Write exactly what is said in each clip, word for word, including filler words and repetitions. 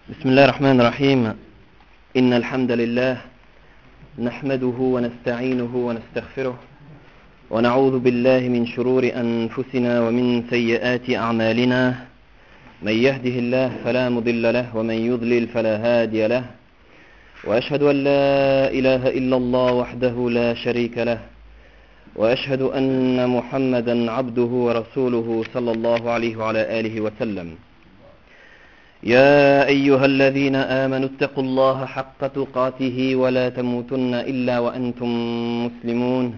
بسم الله الرحمن الرحيم إن الحمد لله نحمده ونستعينه ونستغفره ونعوذ بالله من شرور أنفسنا ومن سيئات أعمالنا من يهده الله فلا مضل له ومن يضلل فلا هادي له وأشهد أن لا إله إلا الله وحده لا شريك له وأشهد أن محمدا عبده ورسوله صلى الله عليه وعلى آله وسلم يا أيها الذين آمنوا اتقوا الله حق تقاته ولا تموتن إلا وأنتم مسلمون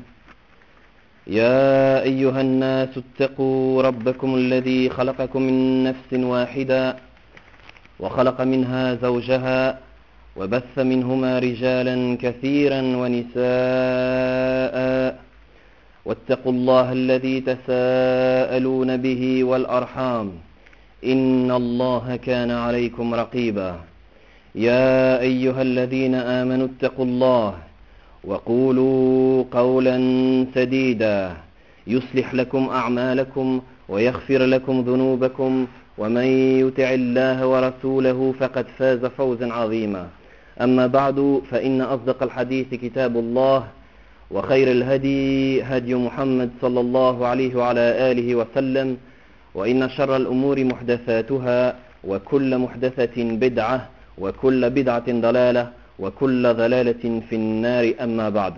يا أيها الناس اتقوا ربكم الذي خلقكم من نفس واحدة وخلق منها زوجها وبث منهما رجالا كثيرا ونساء واتقوا الله الذي تساءلون به والأرحام إن الله كان عليكم رقيبا يا أيها الذين آمنوا اتقوا الله وقولوا قولا سديدا يصلح لكم أعمالكم ويغفر لكم ذنوبكم ومن يطع الله ورسوله فقد فاز فوزا عظيما أما بعد فإن أصدق الحديث كتاب الله وخير الهدي هدي محمد صلى الله عليه وعلى آله وسلم وإن شر الأمور محدثاتها وكل محدثة بدعة وكل بدعة ضلالة وكل ضلالة في النار أما بعد.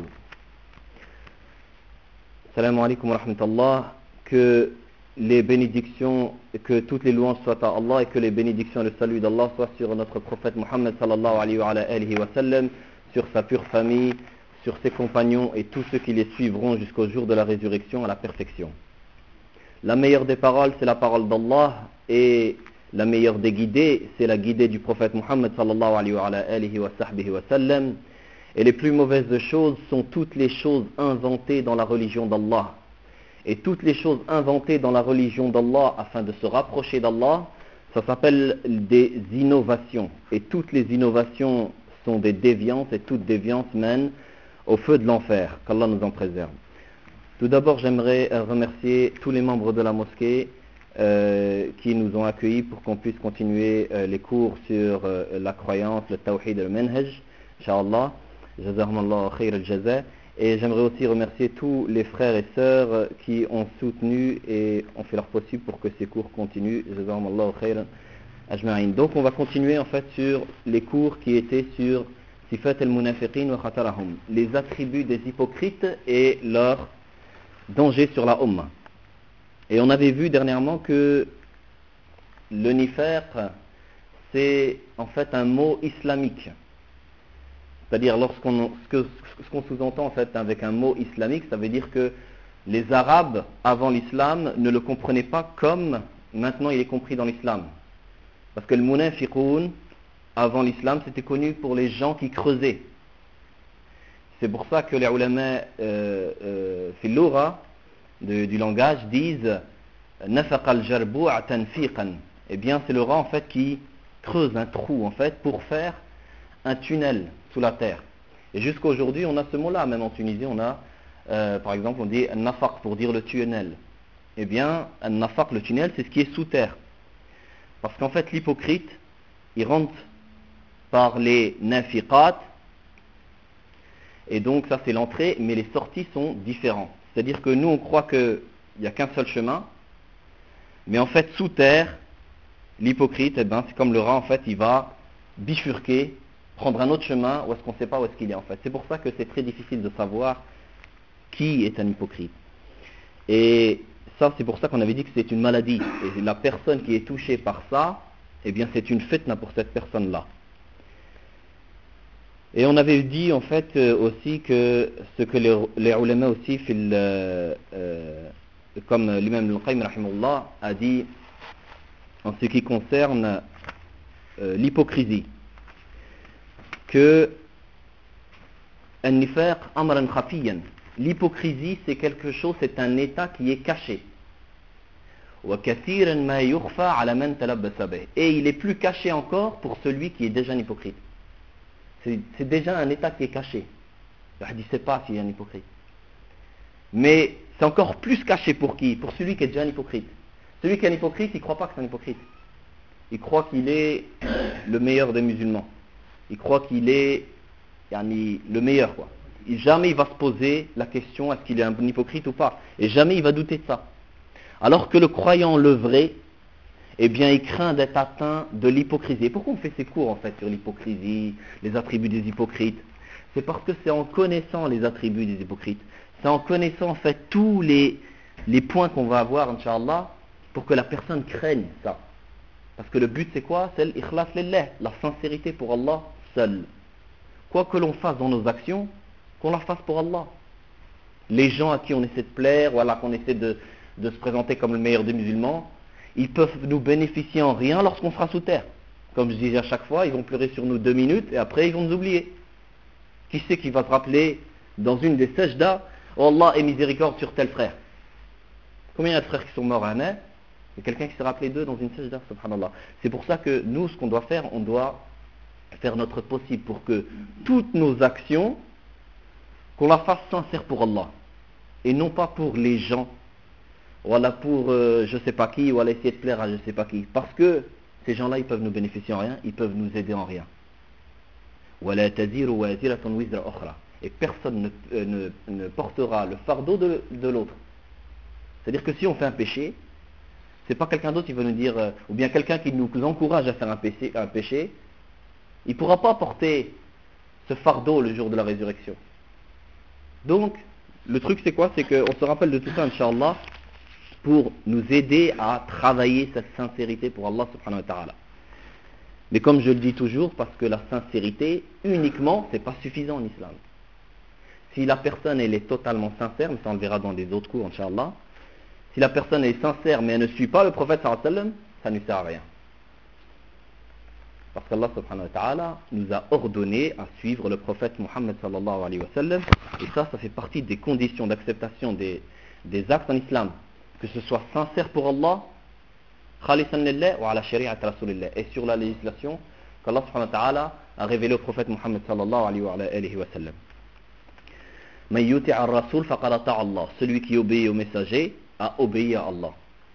Salam alaikum wa rahmatullah. Que les bénédictions, que toutes les louanges soient à Allah et que les bénédictions et le salut d'Allah soient sur notre prophète Muhammad sallallahu alayhi wa alihi wa sallam, sur sa pure famille, sur ses compagnons et tous ceux qui les suivront jusqu'au jour de la résurrection à la perfection. La meilleure des paroles, c'est la parole d'Allah, et la meilleure des guidées, c'est la guidée du prophète Muhammad sallallahu alayhi wa alihi wa sahbihi wa sallam. Et les plus mauvaises choses sont toutes les choses inventées dans la religion d'Allah. Et toutes les choses inventées dans la religion d'Allah afin de se rapprocher d'Allah, ça s'appelle des innovations. Et toutes les innovations sont des déviances, et toute déviance mène au feu de l'enfer. Qu'Allah nous en préserve. Tout d'abord, j'aimerais remercier tous les membres de la mosquée euh, qui nous ont accueillis pour qu'on puisse continuer euh, les cours sur euh, la croyance, le tawhid et le manhaj, Inch'Allah. Jazakumullahu khayr al-jaza. Et j'aimerais aussi remercier tous les frères et sœurs qui ont soutenu et ont fait leur possible pour que ces cours continuent. Jazakumullahu khayr ajma'in. Donc on va continuer en fait sur les cours qui étaient sur Sifat al-Munafiqin wa khatarahum, les attributs des hypocrites et leur danger sur la Ummah. Et on avait vu dernièrement que le nifaq, c'est en fait un mot islamique. C'est-à-dire lorsqu'on ce que, ce qu'on sous-entend en fait avec un mot islamique, ça veut dire que les Arabes avant l'islam ne le comprenaient pas comme maintenant il est compris dans l'islam. Parce que le munafiqoun avant l'islam c'était connu pour les gens qui creusaient. C'est pour ça que les ulama euh, euh, fil-lugha du langage disent nafaqa al-jarbu' tanfiqan. Eh bien, c'est le rat en fait qui creuse un trou en fait pour faire un tunnel sous la terre. Et jusqu'à aujourd'hui, on a ce mot-là, même en Tunisie, on a euh, par exemple, on dit nafaq pour dire le tunnel. Eh bien, un nafaq, le tunnel, c'est ce qui est sous terre. Parce qu'en fait, l'hypocrite, il rentre par les nafiqat. Et donc ça c'est l'entrée, mais les sorties sont différentes. C'est-à-dire que nous on croit qu'il n'y a qu'un seul chemin, mais en fait sous terre, l'hypocrite, eh ben, c'est comme le rat en fait, il va bifurquer, prendre un autre chemin, où est-ce qu'on ne sait pas où est-ce qu'il est en fait. C'est pour ça que c'est très difficile de savoir qui est un hypocrite. Et ça c'est pour ça qu'on avait dit que c'est une maladie. Et la personne qui est touchée par ça, eh bien c'est une fitna pour cette personne-là. Et on avait dit en fait euh, aussi que ce que les, les ulama aussi, fil, euh, euh, comme l'imam al-Qayyim rahimahullah a dit en ce qui concerne euh, l'hypocrisie, que an-nifaq amran khafiyan, l'hypocrisie c'est quelque chose, c'est un état qui est caché. Wa kathiran ma yukhfa ala man talabbasa bih. Et il est plus caché encore pour celui qui est déjà un hypocrite. C'est, c'est déjà un état qui est caché. Il ne sait pas s'il est un hypocrite. Mais c'est encore plus caché pour qui? Pour celui qui est déjà un hypocrite. Celui qui est un hypocrite, il ne croit pas que c'est un hypocrite. il croit qu'il est le meilleur des musulmans. Il croit qu'il est yani, le meilleur, quoi. Et jamais il va se poser la question est-ce qu'il est un hypocrite ou pas. Et jamais il va douter de ça. Alors que le croyant, le vrai, eh bien, il craint d'être atteint de l'hypocrisie. Et pourquoi on fait ces cours, en fait, sur l'hypocrisie, les attributs des hypocrites? C'est parce que c'est en connaissant les attributs des hypocrites, c'est en connaissant, en fait, tous les, les points qu'on va avoir, Inch'Allah, pour que la personne craigne ça. Parce que le but, c'est quoi? C'est l'ikhlas lillah, la sincérité pour Allah seul. Quoi que l'on fasse dans nos actions, qu'on la fasse pour Allah. Les gens à qui on essaie de plaire, voilà, qu'on essaie de, de se présenter comme le meilleur des musulmans, ils peuvent nous bénéficier en rien lorsqu'on sera sous terre. Comme je disais à chaque fois, ils vont pleurer sur nous deux minutes et après ils vont nous oublier. Qui c'est qui va se rappeler dans une des sajdas, oh Allah ait miséricorde sur tel frère? Combien il y a de frères qui sont morts à un an? Il y a quelqu'un qui s'est rappelé d'eux dans une sajda, subhanallah. C'est pour ça que nous, ce qu'on doit faire, on doit faire notre possible pour que toutes nos actions, qu'on la fasse sincère pour Allah. Et non pas pour les gens. Voilà, pour euh, je sais pas qui, ou voilà, essayer de plaire à je sais pas qui. Parce que ces gens-là, ils peuvent nous bénéficier en rien, ils peuvent nous aider en rien. Et personne ne, euh, ne, ne portera le fardeau de, de l'autre. C'est-à-dire que si on fait un péché, c'est pas quelqu'un d'autre qui va nous dire, euh, ou bien quelqu'un qui nous encourage à faire un péché, un péché, il ne pourra pas porter ce fardeau le jour de la résurrection. Donc, le truc c'est quoi? C'est qu'on se rappelle de tout ça, Inch'Allah, pour nous aider à travailler cette sincérité pour Allah subhanahu wa ta'ala. Mais comme je le dis toujours, parce que la sincérité, uniquement, c'est pas suffisant en islam. Si la personne, elle est totalement sincère, mais ça on le verra dans des autres cours, Inch'Allah, si la personne est sincère, mais elle ne suit pas le prophète sallallahu alayhi wa sallam, ça ne sert à rien. Parce qu'Allah subhanahu wa ta'ala nous a ordonné à suivre le prophète Muhammad sallallahu alayhi wa sallam, et ça, ça fait partie des conditions d'acceptation des, des actes en islam, que ce soit sincère pour Allah, khalisan lillah wa ala shari'at rasulillah, et sur la législation qu'Allah subhanahu wa ta'ala a révélée au prophète Muhammad sallallahu alayhi wa sallam. Man yuti'a ar-rasul faqad ata'a Allah, celui qui obéit au messager a obéi à Allah.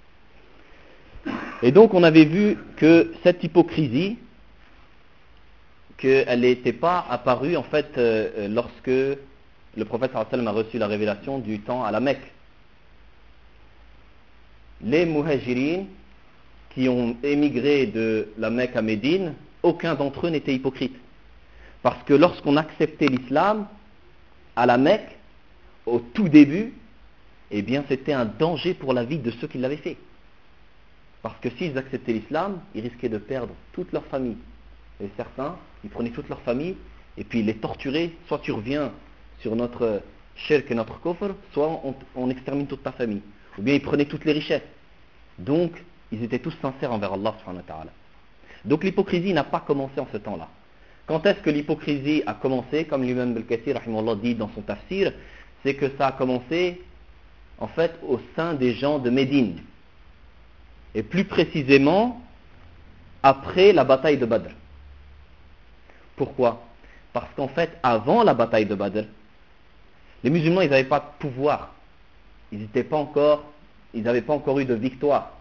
Et donc on avait vu que cette hypocrisie, qu'elle n'était pas apparue en fait euh, lorsque le prophète sallallahu alayhi wa sallam a reçu la révélation du temps à la Mecque. Les muhajirines qui ont émigré de la Mecque à Médine, aucun d'entre eux n'était hypocrite. Parce que lorsqu'on acceptait l'islam à la Mecque, au tout début, eh bien c'était un danger pour la vie de ceux qui l'avaient fait. Parce que s'ils acceptaient l'islam, ils risquaient de perdre toute leur famille. Et certains, ils prenaient toute leur famille et puis ils les torturaient. Soit tu reviens sur notre shirk et notre kofr, soit on, on extermine toute ta famille. Ou bien ils prenaient toutes les richesses. Donc, ils étaient tous sincères envers Allah subhanahu wa ta'ala. Donc l'hypocrisie n'a pas commencé en ce temps-là. Quand est-ce que l'hypocrisie a commencé? Comme l'imam Al-Kathir rahimahullah dit dans son tafsir, c'est que ça a commencé en fait au sein des gens de Médine. Et plus précisément, après la bataille de Badr. Pourquoi? Parce qu'en fait, avant la bataille de Badr, les musulmans, ils n'avaient pas de pouvoir. Ils n'étaient pas encore, ils n'avaient pas encore eu de victoire.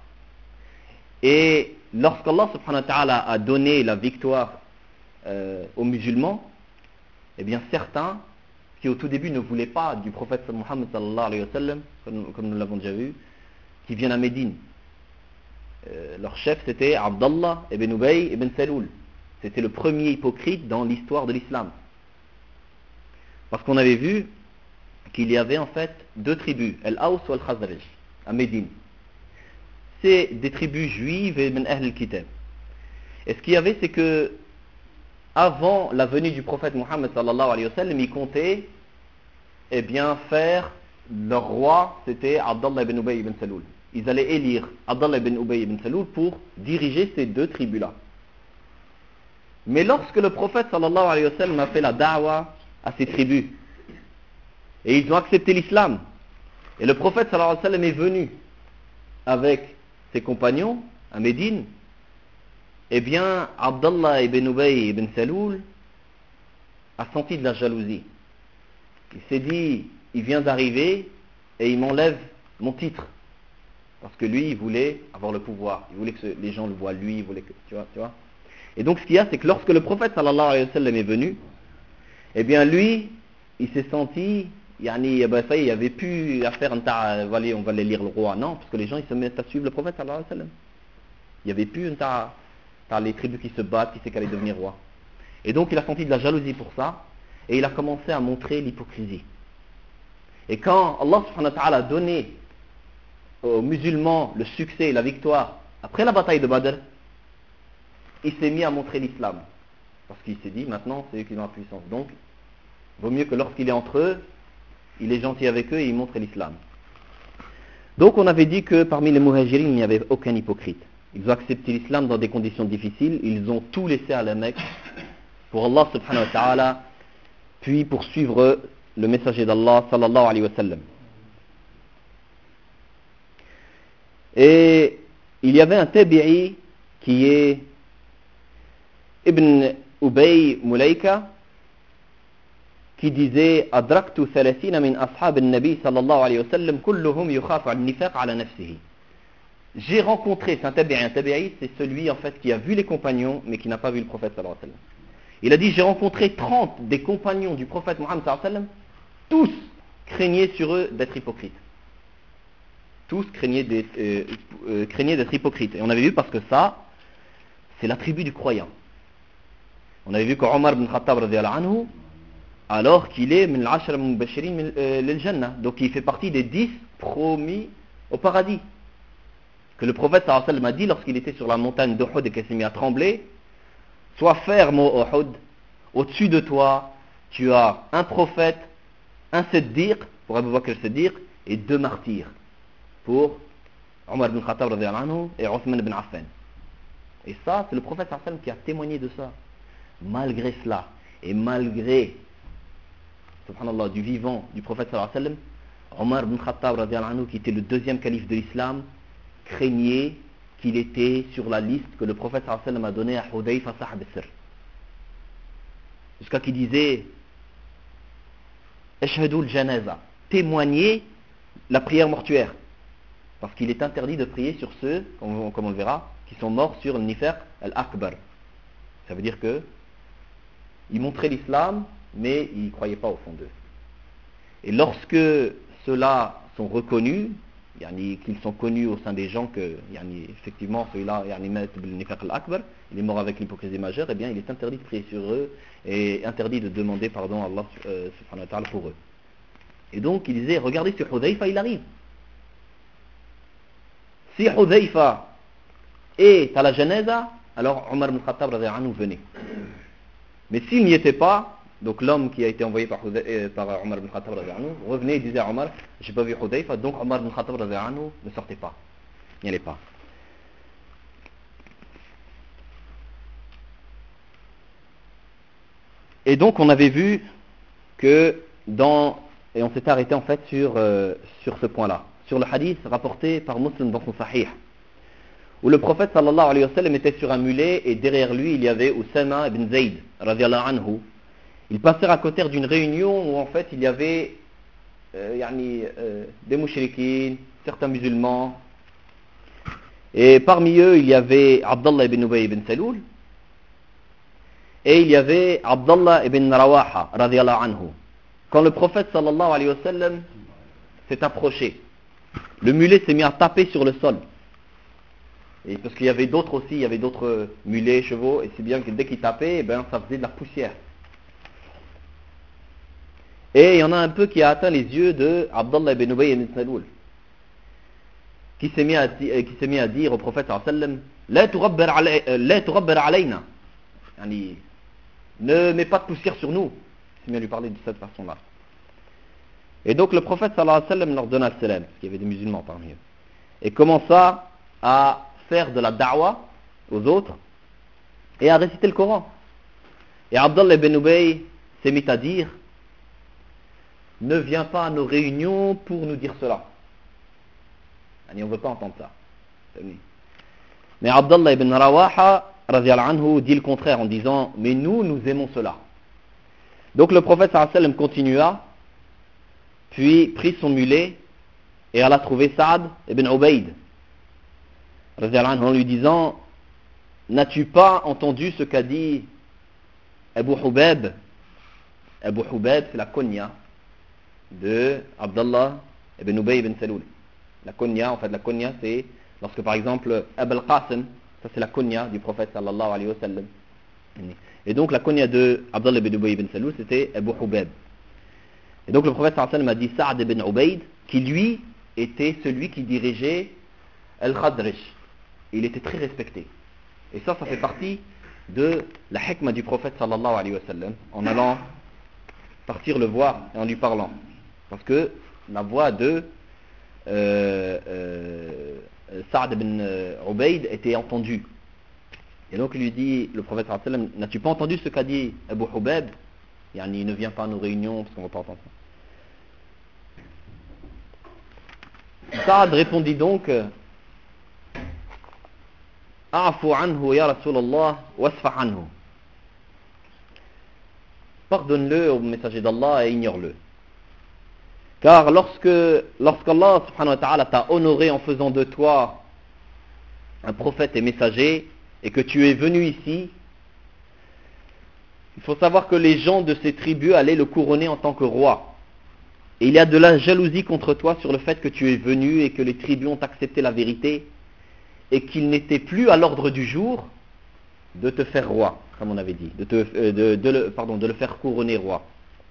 Et lorsqu'Allah subhanahu wa ta'ala a donné la victoire euh, aux musulmans, eh bien certains qui au tout début ne voulaient pas du prophète Muhammad sallallahu alayhi wa sallam, comme, comme nous l'avons déjà vu, qui viennent à Médine. Euh, leur chef c'était Abdallah ibn Ubay ibn Saloul. C'était le premier hypocrite dans l'histoire de l'islam. Parce qu'on avait vu qu'il y avait en fait deux tribus, Al-Aws ou Al-Khazraj, à Médine. C'est des tribus juives et min ahl al-kitab. Et ce qu'il y avait, c'est que avant la venue du prophète Muhammad sallallahu alayhi wa sallam, ils comptaient eh bien, faire leur roi, c'était Abdallah ibn Ubay ibn Saloul. Ils allaient élire Abdallah ibn Ubay ibn Saloul pour diriger ces deux tribus-là. Mais lorsque le prophète sallallahu alayhi wa sallam a fait la da'wa à ces tribus, et ils ont accepté l'islam, et le prophète sallallahu alayhi wa sallam est venu avec ses compagnons à Médine, eh bien, Abdallah ibn Ubay ibn Saloul a senti de la jalousie. Il s'est dit, il vient d'arriver et il m'enlève mon titre. Parce que lui, il voulait avoir le pouvoir. Il voulait que ce- les gens le voient lui, il voulait que... Tu vois, tu vois. Et donc ce qu'il y a, c'est que lorsque le prophète sallallahu alayhi wa sallam est venu, eh bien lui, il s'est senti, yani, ben, ça y est, il n'y avait plus à faire un tas, allez, on va aller lire le roi. Non, parce que les gens, ils se mettent à suivre le prophète sallallahu alayhi wa sallam. Il n'y avait plus un tas, tas les tribus qui se battent, qui sait qu'elle allait devenir roi. Et donc il a senti de la jalousie pour ça, et il a commencé à montrer l'hypocrisie. Et quand Allah subhanahu wa ta'ala a donné aux musulmans le succès et la victoire après la bataille de Badr, il s'est mis à montrer l'islam. Parce qu'il s'est dit, maintenant, c'est eux qui ont la puissance. Donc, il vaut mieux que lorsqu'il est entre eux, il est gentil avec eux et il montre l'islam. Donc, on avait dit que parmi les muhajirin, il n'y avait aucun hypocrite. Ils ont accepté l'islam dans des conditions difficiles. Ils ont tout laissé à la Mecque pour Allah subhanahu wa ta'ala, puis pour suivre le messager d'Allah sallallahu alayhi wa sallam. Et il y avait un tabi'i qui est Ibn Ubay Mulaika qui disait Adraktu thalathina min ashab al-Nabi sallallahu alayhi wa sallam kulluhum yukhafu al-nifaq ala nafsihi. J'ai rencontré, c'est un tabi'i, un tabi'i c'est celui en fait qui a vu les compagnons mais qui n'a pas vu le prophète sallallahu alayhi wa sallam. Il a dit j'ai rencontré trente des compagnons du prophète Muhammad sallallahu alayhi wa sallam, tous craignaient sur eux d'être hypocrites. Tous craignaient d'être, euh, euh, craignaient d'être hypocrites. Et on avait vu parce que ça, c'est l'attribut du croyant. On avait vu qu'Omar ibn Khattab radiyallahu anhu, alors qu'il est min al-ashra mubashirin min al-jannah, donc il fait partie des dix promis au paradis. Que le prophète sallallahu alayhi wa sallam a dit lorsqu'il était sur la montagne d'Uhud et qu'il s'est mis à trembler, sois ferme au Uhud, au-dessus de toi, tu as un prophète, un Siddiq, pour Abu Bakr al-Siddiq, et deux martyrs, pour Omar ibn Khattab radiyallahu anhu et Othman ibn Affan. Et ça, c'est le prophète sallallahu alayhi wa sallam qui a témoigné de ça. Malgré cela, et malgré, subhanallah, du vivant du prophète sallallahu alayhi wa sallam, Omar ibn Khattab radiyallahu anhu, qui était le deuxième calife de l'islam, craignait qu'il était sur la liste que le prophète sallallahu alayhi wa sallam a donnée à Hudayfa sahab al-sir. Jusqu'à qu'il disait Ashhadu al-janaza, témoigner la prière mortuaire. Parce qu'il est interdit de prier sur ceux, comme on, comme on le verra, qui sont morts sur le nifaq al-akbar. Ça veut dire que ils montraient l'islam, mais ils ne croyaient pas au fond d'eux. Et lorsque ceux-là sont reconnus, yani, qu'ils sont connus au sein des gens que, yani, effectivement, celui-là, yani, al-akbar, il est mort avec l'hypocrisie majeure, eh bien, il est interdit de prier sur eux et interdit de demander pardon à Allah euh, subhanahu wa ta'ala pour eux. Et donc, il disait, regardez sur Hudayfa, il arrive. Si Hudayfa est à la janaza, alors Omar ibn Khattab radiyallahu anhu venait. Mais s'il n'y était pas, donc l'homme qui a été envoyé par, Hudayfa, par Omar ibn Khattab radiyallahu anhu revenait et disait à Omar, j'ai pas vu Hudayfa, donc Omar ibn Khattab radiyallahu anhu ne sortait pas, n'y allait pas. Et donc on avait vu que dans, et on s'est arrêté en fait sur, euh, sur ce point-là, sur le hadith rapporté par Muslim dans son Sahih, où le prophète sallallahu alayhi wa sallam était sur un mulet et derrière lui il y avait Usama ibn Zayd radiyallahu anhu. Ils passèrent à côté d'une réunion où en fait il y avait euh, yani, euh, des mouchriquins, certains musulmans, et parmi eux il y avait Abdallah ibn Ubay ibn Saloul et il y avait Abdallah ibn Rawaha radiyallahu anhu. Quand le prophète sallallahu alayhi wa sallam s'est approché, le mulet s'est mis à taper sur le sol. Et parce qu'il y avait d'autres aussi, il y avait d'autres mulets, chevaux, et c'est bien que dès qu'ils tapaient, eh ben, ça faisait de la poussière. Et il y en a un peu qui a atteint les yeux de Abdallah ibn Ubay ibn Saloul, qui s'est mis à, qui s'est mis à dire au prophète sallallahu alayhi wa sallam, la tughabbir alayna, yani, ne mets pas de poussière sur nous. Il s'est mis à lui parler de cette façon-là. Et donc le prophète sallallahu alayhi wa sallam leur donna le salam, parce qu'il y avait des musulmans parmi eux, et commença à faire de la da'wa aux autres et à réciter le Coran. Et Abdallah ibn Ubay s'est mis à dire, ne viens pas à nos réunions pour nous dire cela. On ne veut pas entendre ça. Mais Abdallah ibn Rawaha radiyallahu anhu dit le contraire en disant, mais nous, nous aimons cela. Donc le prophète sallallahu alayhi wa sallam continua, puis prit son mulet et alla trouver Saad ibn Ubayd en lui disant: n'as-tu pas entendu ce qu'a dit Abu Hubab? Abu Hubab, c'est la kunya de Abdallah ibn Ubay ibn Salul. La kunya, en fait, la kunya, c'est lorsque par exemple Abu al-Qasim, ça c'est la kunya du prophète sallallahu alayhi wa sallam. Et donc la kunya de Abdallah ibn Ubay ibn Salul, c'était Abu Hubab. Et donc le prophète sallallahu alayhi wa sallam a dit Sa'd ibn Ubayd, qui lui était celui qui dirigeait Al-Khadrij. Il était très respecté. Et ça, ça fait partie de la hikmah du prophète sallallahu alayhi wa sallam, en allant partir le voir et en lui parlant. Parce que la voix de euh, euh, Sa'd ibn Ubayd était entendue. Et donc il lui dit, le prophète sallallahu alayhi wa sallam: n'as-tu pas entendu ce qu'a dit Abu Hubab? Il ne vient pas à nos réunions parce qu'on ne va pas entendre ça. Sa'd répondit donc: A'fu anhu ya Rasulallah wasfa anhu. Pardonne-le au messager d'Allah et ignore-le. Car lorsque lorsqu'Allah subhanahu wa ta'ala t'a honoré en faisant de toi un prophète et messager, et que tu es venu ici, il faut savoir que les gens de ces tribus allaient le couronner en tant que roi. Et il y a de la jalousie contre toi sur le fait que tu es venu et que les tribus ont accepté la vérité, et qu'il n'était plus à l'ordre du jour de te faire roi, comme on avait dit, de, te, euh, de, de, le, pardon, de le faire couronner roi.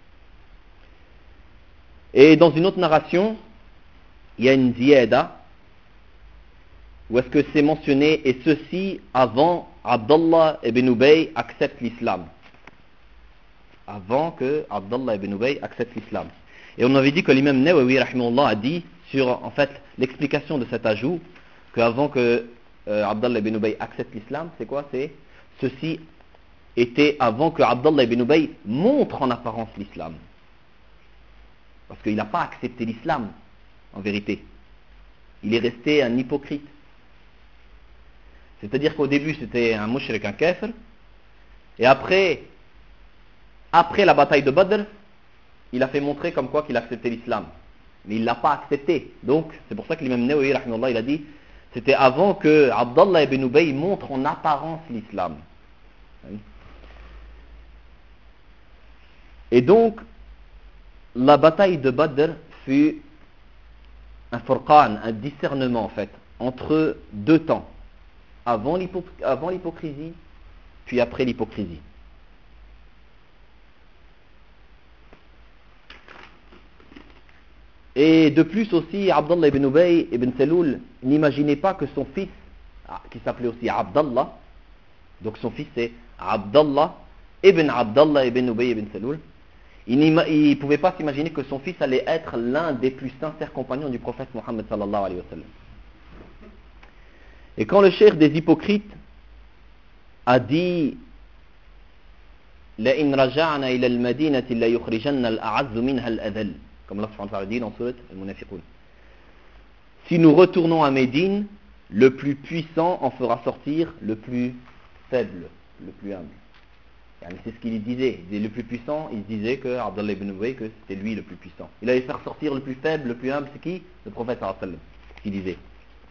Et dans une autre narration, il y a une ziyada, où est-ce que c'est mentionné, et ceci avant Abdallah ibn Ubay accepte l'islam. Avant que Abdallah ibn Ubay accepte l'islam. Et on avait dit que l'imam Nawawi rahimahullah a dit sur en fait l'explication de cet ajout, qu'avant que euh, Abdallah ibn Ubay accepte l'islam, c'est quoi? C'est ceci était avant que Abdallah ibn Ubay montre en apparence l'islam. Parce qu'il n'a pas accepté l'islam, en vérité. Il est resté un hypocrite. C'est-à-dire qu'au début c'était un mushrik, un kafir, et après, après la bataille de Badr, il a fait montrer comme quoi qu'il acceptait l'islam. Mais il ne l'a pas accepté. Donc, c'est pour ça que l'imam Nawawi, rahimahullah, il a dit, c'était avant que Abdallah ibn Ubay montre en apparence l'islam. Et donc, la bataille de Badr fut un furqan, un discernement en fait, entre deux temps. Avant, l'hypo- avant l'hypocrisie, puis après l'hypocrisie. Et de plus aussi, Abdallah ibn Ubay ibn Salul n'imaginait pas que son fils, qui s'appelait aussi Abdallah, donc son fils c'est Abdallah ibn Abdallah ibn Ubay ibn Salul, il ne pouvait pas s'imaginer que son fils allait être l'un des plus sincères compagnons du prophète Mohammed sallallahu alayhi wa sallam. Et quand le cheikh des hypocrites a dit لَإِنْ رَجَعْنَا إِلَى الْمَدِينَةِ لَيُخْرِجَنَّ الْأَعَزُّ مِنْهَا الْأَذَلُّ, comme Allah subhanahu wa ta'ala dit dans Surat Al-Munafiqun. Si nous retournons à Médine, le plus puissant en fera sortir le plus faible, le plus humble. C'est ce qu'il disait. Le plus puissant, il disait que Abdallah ibn Ubay, que c'était lui le plus puissant. Il allait faire sortir le plus faible, le plus humble, c'est qui? Le prophète sallallahu alayhi wa sallam, ce qu'il disait.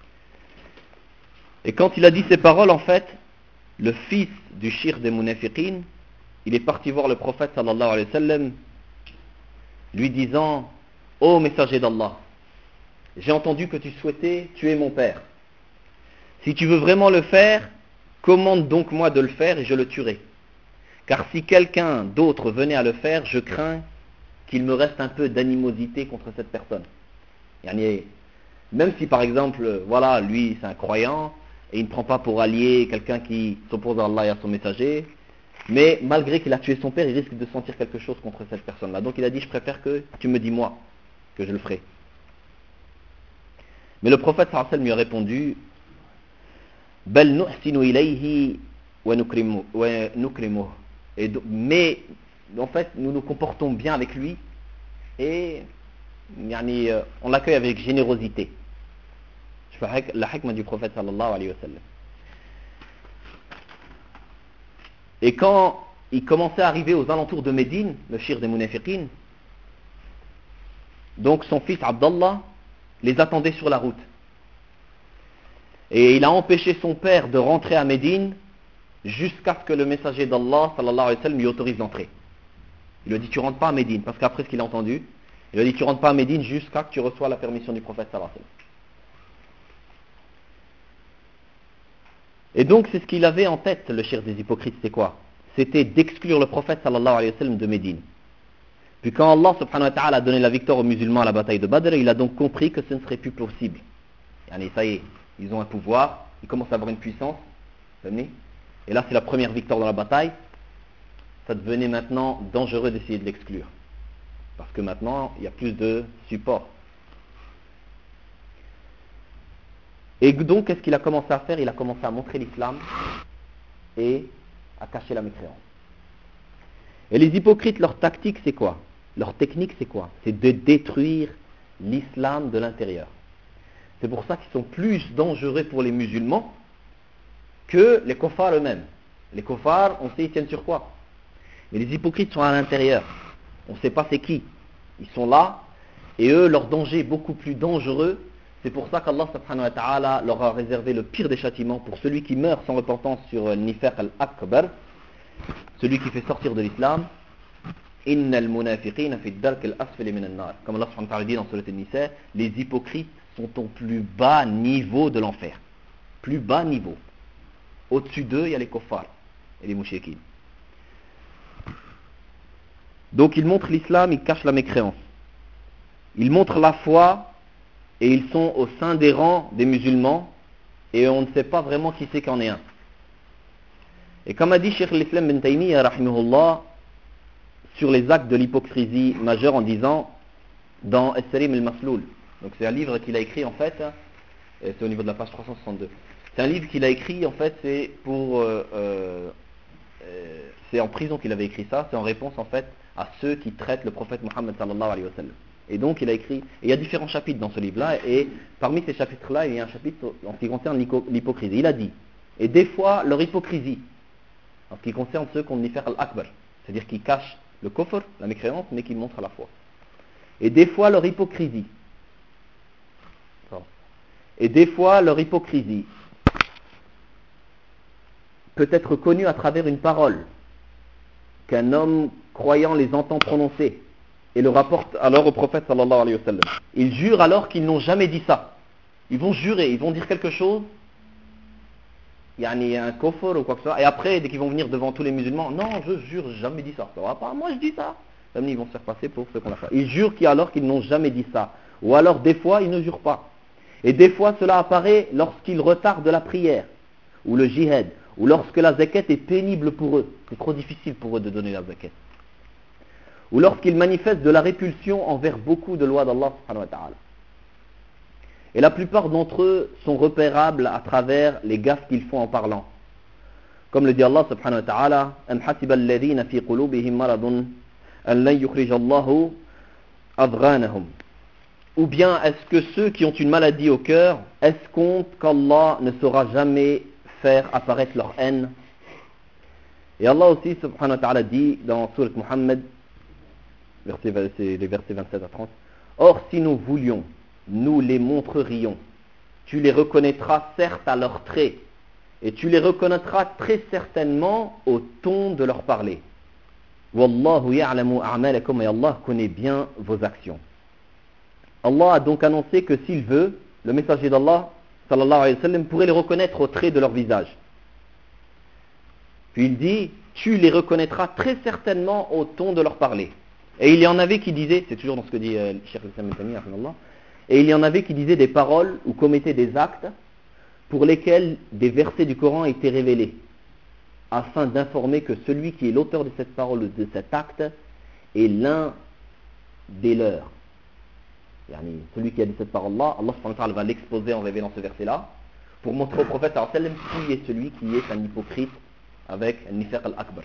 Et quand il a dit ces paroles, en fait, le fils du shir des munafiqin, il est parti voir le prophète sallallahu alayhi wa sallam, lui disant: ô messager d'Allah, j'ai entendu que tu souhaitais tuer mon père. Si tu veux vraiment le faire, commande donc moi de le faire et je le tuerai. Car si quelqu'un d'autre venait à le faire, je crains qu'il me reste un peu d'animosité contre cette personne. Même si par exemple, voilà, lui c'est un croyant, et il ne prend pas pour allié quelqu'un qui s'oppose à Allah et à son messager, mais malgré qu'il a tué son père, il risque de sentir quelque chose contre cette personne-là. Donc il a dit: je préfère que tu me dis moi, que je le ferai. Mais le prophète sallallahu alayhi wa sallam lui a répondu: bal nuhsinu ilayhi wa nukrimuh. Et do, mais en fait nous nous comportons bien avec lui et yani, euh, on l'accueille avec générosité. La hikmah du prophète sallallahu alayhi wa sallam. Et quand il commençait à arriver aux alentours de Médine, le shir des munafiqin, donc son fils Abdallah les attendait sur la route. Et il a empêché son père de rentrer à Médine jusqu'à ce que le messager d'Allah sallallahu alayhi wa sallam lui autorise d'entrer. Il lui a dit tu rentres pas à Médine, parce qu'après ce qu'il a entendu, il lui a dit tu rentres pas à Médine jusqu'à ce que tu reçois la permission du prophète sallallahu alayhi wa sallam. Et donc c'est ce qu'il avait en tête, le shirk des hypocrites, c'est quoi? C'était d'exclure le prophète sallallahu alayhi wa sallam de Médine. Puis quand Allah subhanahu wa ta'ala a donné la victoire aux musulmans à la bataille de Badr, il a donc compris que ce ne serait plus possible. Yani, ça y est, ils ont un pouvoir, ils commencent à avoir une puissance. Et là c'est la première victoire dans la bataille. Ça devenait maintenant dangereux d'essayer de l'exclure. Parce que maintenant, il y a plus de support. Et donc, qu'est-ce qu'il a commencé à faire? Il a commencé à montrer l'islam et à cacher la mécréance. Et les hypocrites, leur tactique, c'est quoi? Leur technique, c'est quoi? C'est de détruire l'islam de l'intérieur. C'est pour ça qu'ils sont plus dangereux pour les musulmans que les kuffars eux-mêmes. Les kuffars, on sait, ils tiennent sur quoi? Mais les hypocrites sont à l'intérieur. On ne sait pas c'est qui. Ils sont là, et eux, leur danger est beaucoup plus dangereux. C'est pour ça qu'Allah subhanahu wa ta'ala leur a réservé le pire des châtiments pour celui qui meurt sans repentance sur Nifaq al-Akbar, celui qui fait sortir de l'islam. Innal munafiqina fi ad-dark al-asfali min an-nar. Comme Allah subhanahu wa ta'ala dit dans Surat An-Nisa, les hypocrites sont au plus bas niveau de l'enfer. Plus bas niveau. Au-dessus d'eux, il y a les kuffars et les mouchriquins. Donc ils montrent l'islam, ils cachent la mécréance. Ils montrent la foi et ils sont au sein des rangs des musulmans et on ne sait pas vraiment qui c'est qu'en est un. Et comme a dit Cheikh l'Islam bin Taymiyyah rahimahullah sur les actes de l'hypocrisie majeure en disant dans As-Salim al-Masloul, donc c'est un livre qu'il a écrit en fait, et c'est au niveau de la page trois cent soixante-deux. C'est un livre qu'il a écrit en fait, c'est pour euh, euh, c'est en prison qu'il avait écrit ça, c'est en réponse en fait à ceux qui traitent le prophète Mohammed sallallahu alayhi wa sallam. Et donc il a écrit, et il y a différents chapitres dans ce livre-là, et parmi ces chapitres-là, il y a un chapitre en ce qui concerne l'hypocrisie. Il a dit, et des fois leur hypocrisie, en ce qui concerne ceux qu'on dit faire al-Akbar, c'est-à-dire qui cachent le kufr, la mécréance, mais qui montrent la foi. Et des fois leur hypocrisie, et des fois leur hypocrisie peut être connue à travers une parole qu'un homme croyant les entend prononcer et le rapporte alors au prophète sallallahu alayhi wa sallam. Ils jurent alors qu'ils n'ont jamais dit ça. Ils vont jurer, ils vont dire quelque chose, il y a un kufr ou quoi que ce soit, et après, dès qu'ils vont venir devant tous les musulmans, non, je jure, j'ai jamais dit ça. Ça va pas, moi je dis ça. Ils vont se faire passer pour ce qu'on a fait. Ils jurent alors qu'ils n'ont jamais dit ça. Ou alors des fois, ils ne jurent pas. Et des fois, cela apparaît lorsqu'ils retardent la prière, ou le jihad, ou lorsque la zakat est pénible pour eux. C'est trop difficile pour eux de donner la zakat. Ou lorsqu'ils manifestent de la répulsion envers beaucoup de lois d'Allah subhanahu wa ta'ala. Et la plupart d'entre eux sont repérables à travers les gaffes qu'ils font en parlant. Comme le dit Allah subhanahu wa ta'ala, Am hasiba alladhina fi qulubihim maradun an lan yukhrij Allahu adghanahum. Ou bien est-ce que ceux qui ont une maladie au cœur escomptent qu'Allah ne saura jamais faire apparaître leur haine? Et Allah aussi subhanahu wa ta'ala dit dans Surat Muhammad, verset, c'est les versets vingt-sept à trente, Or si nous voulions, nous les montrerions. Tu les reconnaîtras certes à leurs traits, et tu les reconnaîtras très certainement au ton de leur parler. Wallahu ya'lamu a'malakum, et Allah connaît bien vos actions. Allah a donc annoncé que s'il veut, le messager d'Allah sallallahu alayhi wa sallam pourrait les reconnaître au trait de leur visage. Puis il dit, tu les reconnaîtras très certainement au ton de leur parler. Et il y en avait qui disaient, c'est toujours dans ce que dit euh, Cheikh Islam al-Tami, et il y en avait qui disaient des paroles ou commettaient des actes pour lesquels des versets du Coran étaient révélés, afin d'informer que celui qui est l'auteur de cette parole ou de cet acte est l'un des leurs. Yani, celui qui a dit cette parole-là, Allah subhanahu wa ta'ala va l'exposer en révélant ce verset-là, pour montrer au prophète sallallahu alayhi wa sallam qui est celui qui est un hypocrite avec un nifaq al-akbar.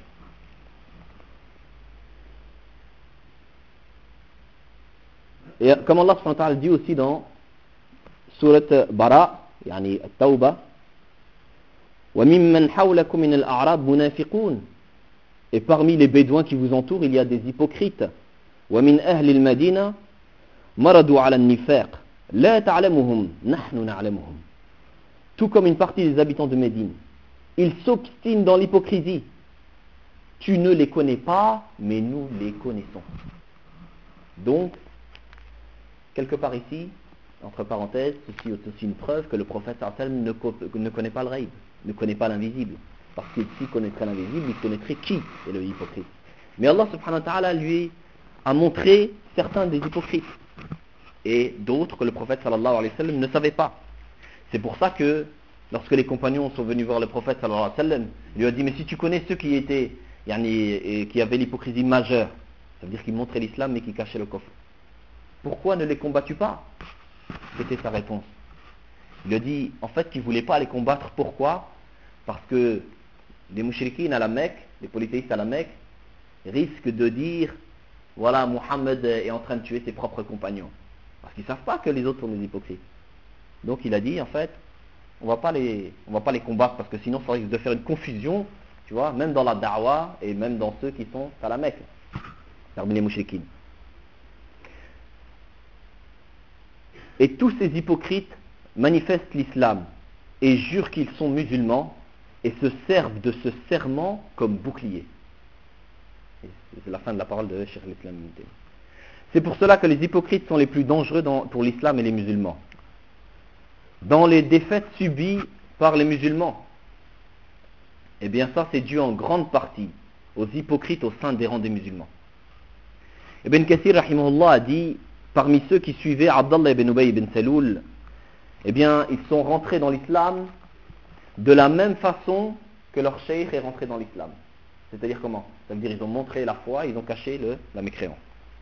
Et comme Allah subhanahu wa ta'ala dit aussi dans Surat Bara, yani At-Tawbah, وَمِمَّنْ حَوْلَكُمْ مِنَ الْأَعْرَابِ مُنَافِقُونَ. Et parmi les bédouins qui vous entourent, il y a des hypocrites. وَمِنْ أَهْلِ الْمَدِينَةِ مَرَدُوا عَلَى النِّفَاقِ لَا تَعْلَمُهُمْ نَحْنُ نَعْلَمُهُمْ. tout comme une partie des habitants de Médine. Ils s'obstinent dans l'hypocrisie. Tu ne les connais pas, mais nous les connaissons. Donc, quelque part ici, entre parenthèses, ceci est aussi une preuve que le prophète sallam ne, co- ne connaît pas le ghaib, ne connaît pas l'invisible. Parce que s'il connaîtrait l'invisible, il connaîtrait qui est le hypocrite. Mais Allah subhanahu wa ta'ala lui a montré certains des hypocrites et d'autres que le prophète sallallahu alayhi wa sallam ne savait pas. C'est pour ça que lorsque les compagnons sont venus voir le prophète sallallahu alayhi wa sallam, il lui a dit, mais si tu connais ceux qui étaient, yani, et qui avaient l'hypocrisie majeure, ça veut dire qu'ils montraient l'islam mais qui cachaient le coffre, pourquoi ne les combats-tu pas? C'était sa réponse. Il a dit, en fait, qu'il ne voulait pas les combattre. Pourquoi? Parce que les mouchrikines à la Mecque, les polythéistes à la Mecque, risquent de dire, voilà, Mohammed est en train de tuer ses propres compagnons. Parce qu'ils ne savent pas que les autres sont des hypocrites. Donc il a dit, en fait, on va pas les, on va pas les combattre parce que sinon ça risque de faire une confusion, tu vois, même dans la da'wa et même dans ceux qui sont à la Mecque, parmi les mouchrikines. Et tous ces hypocrites manifestent l'islam et jurent qu'ils sont musulmans et se servent de ce serment comme bouclier. Et c'est la fin de la parole de Cheikh l'Islam. C'est pour cela que les hypocrites sont les plus dangereux dans, pour l'islam et les musulmans. Dans les défaites subies par les musulmans, eh bien ça c'est dû en grande partie aux hypocrites au sein des rangs des musulmans. Ibn Kathir rahimahullah a dit, parmi ceux qui suivaient Abdallah ibn Ubay ibn Saloul, eh bien ils sont rentrés dans l'islam de la même façon que leur cheikh est rentré dans l'islam. C'est-à-dire comment? Ça veut dire ils ont montré la foi, ils ont caché le, la mécréance.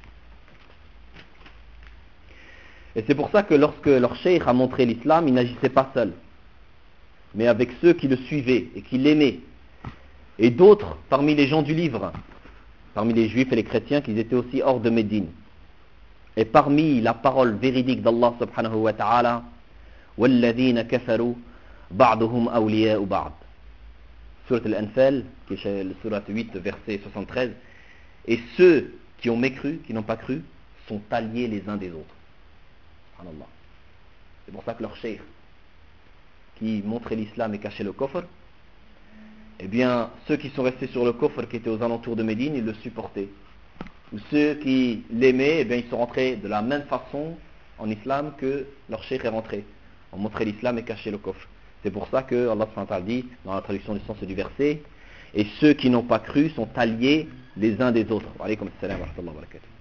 Et c'est pour ça que lorsque leur cheikh a montré l'islam, il n'agissait pas seul, mais avec ceux qui le suivaient et qui l'aimaient. Et d'autres parmi les gens du livre, parmi les juifs et les chrétiens, qui étaient aussi hors de Médine. Et parmi la parole véridique d'Allah subhanahu wa ta'ala, وَالَّذِينَ كَفَرُوا بَعْضُهُمْ أَوْلِيَاءُ بَعْضٍ. Surat Al-Anfal, qui est le surat huit, verset soixante-treize. Et ceux qui ont mécru, qui n'ont pas cru, sont alliés les uns des autres. Subhanallah. C'est pour ça que leur cheikh, qui montrait l'islam et cachait le coffre, eh bien, ceux qui sont restés sur le coffre, qui étaient aux alentours de Médine, ils le supportaient. Ou ceux qui l'aimaient, eh bien, ils sont rentrés de la même façon en islam que leur cheikh est rentré. On montrait l'islam et cachait le coffre. C'est pour ça que Allah subhanahu wa ta'ala dit, dans la traduction du sens du verset, et ceux qui n'ont pas cru sont alliés les uns des autres. Wa alaykum assalam wa rahmatullahi wa barakatuh.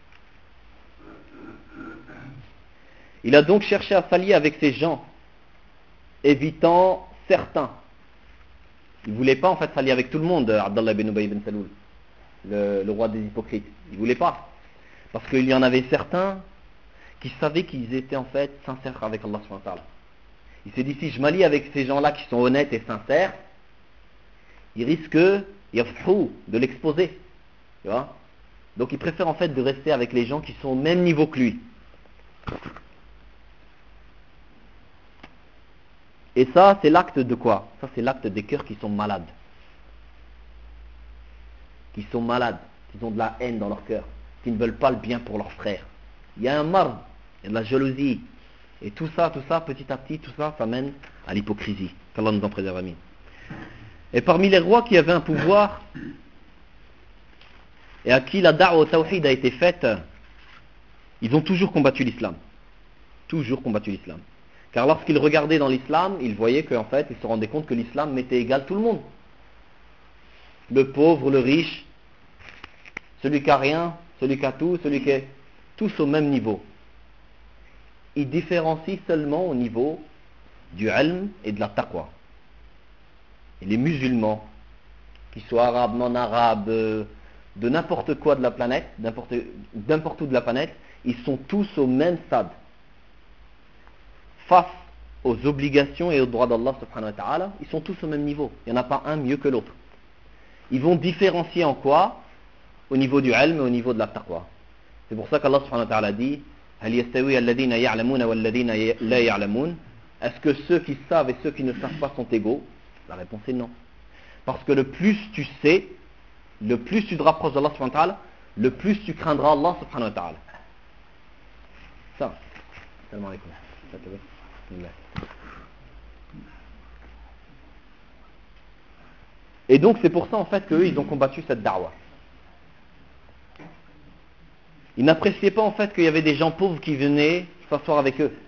Il a donc cherché à s'allier avec ces gens, évitant certains. Il ne voulait pas en fait s'allier avec tout le monde, Abdallah ibn Ubay ibn Saloul, le, le roi des hypocrites. Il ne voulait pas. Parce qu'il y en avait certains qui savaient qu'ils étaient en fait sincères avec Allah subhanahu wa ta'ala. Il s'est dit, si je m'allie avec ces gens-là qui sont honnêtes et sincères, ils risquent yafhou, de l'exposer. Tu vois? Donc il préfère en fait de rester avec les gens qui sont au même niveau que lui. Et ça, c'est l'acte de quoi? Ça, c'est l'acte des cœurs qui sont malades. Qui sont malades, qui ont de la haine dans leur cœur, qui ne veulent pas le bien pour leurs frères. Il y a un marde, il y a de la jalousie. Et tout ça, tout ça, petit à petit, tout ça, ça mène à l'hypocrisie. Qu'Allah nous en préserve, amin. Et parmi les rois qui avaient un pouvoir, et à qui la da'wa au tawhid a été faite, ils ont toujours combattu l'islam. Toujours combattu l'islam. Car lorsqu'ils regardaient dans l'islam, ils voyaient qu'en fait, ils se rendaient compte que l'islam mettait égal tout le monde. Le pauvre, le riche, celui qui a rien, celui qui a tout, celui qui est tous au même niveau. Ils différencient seulement au niveau du ilm et de la taqwa. Et les musulmans, qu'ils soient arabes, non arabes, de n'importe quoi de la planète, n'importe, n'importe où de la planète, ils sont tous au même stade. Face aux obligations et aux droits d'Allah subhanahu wa ta'ala, ils sont tous au même niveau. Il n'y en a pas un mieux que l'autre. Ils vont différencier en quoi? Au niveau du ilm et au niveau de la taqwa. C'est pour ça qu'Allah subhanahu wa ta'ala dit هل يستوي الذين يعلمون والذين لا يعلمون. Est-ce que ceux qui savent et ceux qui ne savent pas sont égaux? La réponse est non. Parce que le plus tu sais, le plus tu te rapproches d'Allah subhanahu wa ta'ala, le plus tu craindras Allah subhanahu wa ta'ala. Ça. Salam alaikum. Et donc c'est pour ça en fait qu'eux ils ont combattu cette da'wah. Ils n'appréciaient pas en fait qu'il y avait des gens pauvres qui venaient s'asseoir avec eux.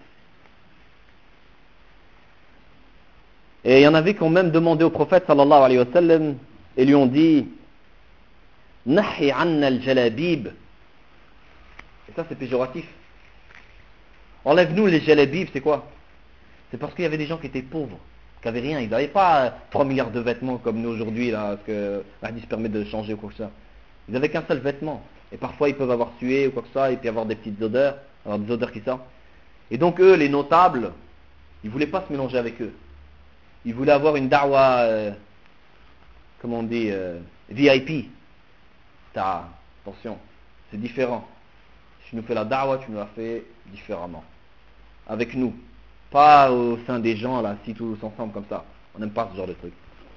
Et il y en avait qui ont même demandé au prophète sallallahu alayhi wa sallam et lui ont dit Nahi anna al-jalabib. Et ça c'est péjoratif. Enlève-nous les jalabib, c'est quoi? C'est parce qu'il y avait des gens qui étaient pauvres, qui n'avaient rien. Ils n'avaient pas trois milliards de vêtements comme nous aujourd'hui, là, parce que l'Hadith permet de changer ou quoi que ce soit. Ils n'avaient qu'un seul vêtement. Et parfois ils peuvent avoir sué ou quoi que ce soit, et puis avoir des petites odeurs, avoir des odeurs qui sortent. Et donc eux, les notables, ils ne voulaient pas se mélanger avec eux. Ils voulaient avoir une da'wa, euh, comment on dit, euh, V I P. T'as, attention, c'est différent. Si tu nous fais la da'wa, tu nous la fais différemment. Avec nous. Pas au sein des gens, là, assis tous ensemble comme ça. On n'aime pas ce genre de truc.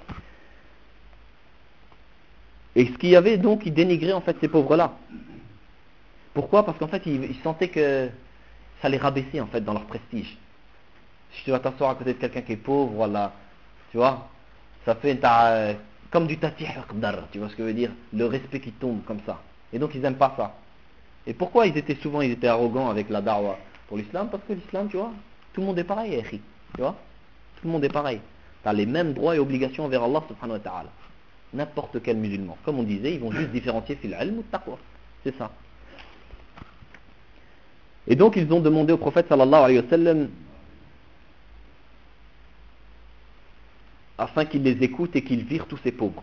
Et ce qu'il y avait donc, ils dénigraient en fait ces pauvres-là. Pourquoi? Parce qu'en fait, ils, ils sentaient que ça les rabaissait en fait dans leur prestige. Si tu vas t'asseoir à côté de quelqu'un qui est pauvre, voilà, tu vois, ça fait ta, comme du tatih aqdar, tu vois ce que je veux dire, le respect qui tombe comme ça. Et donc ils n'aiment pas ça. Et pourquoi ils étaient souvent, ils étaient arrogants avec la da'wa pour l'islam? Parce que l'islam, tu vois, tout le monde est pareil, tu vois, tout le monde est pareil. Tu as les mêmes droits et obligations envers Allah subhanahu wa ta'ala. N'importe quel musulman. Comme on disait, ils vont juste différencier fil ilm ou taqwa. C'est ça. Et donc ils ont demandé au prophète sallallahu alayhi wa sallam afin qu'il les écoute et qu'il vire tous ces pauvres.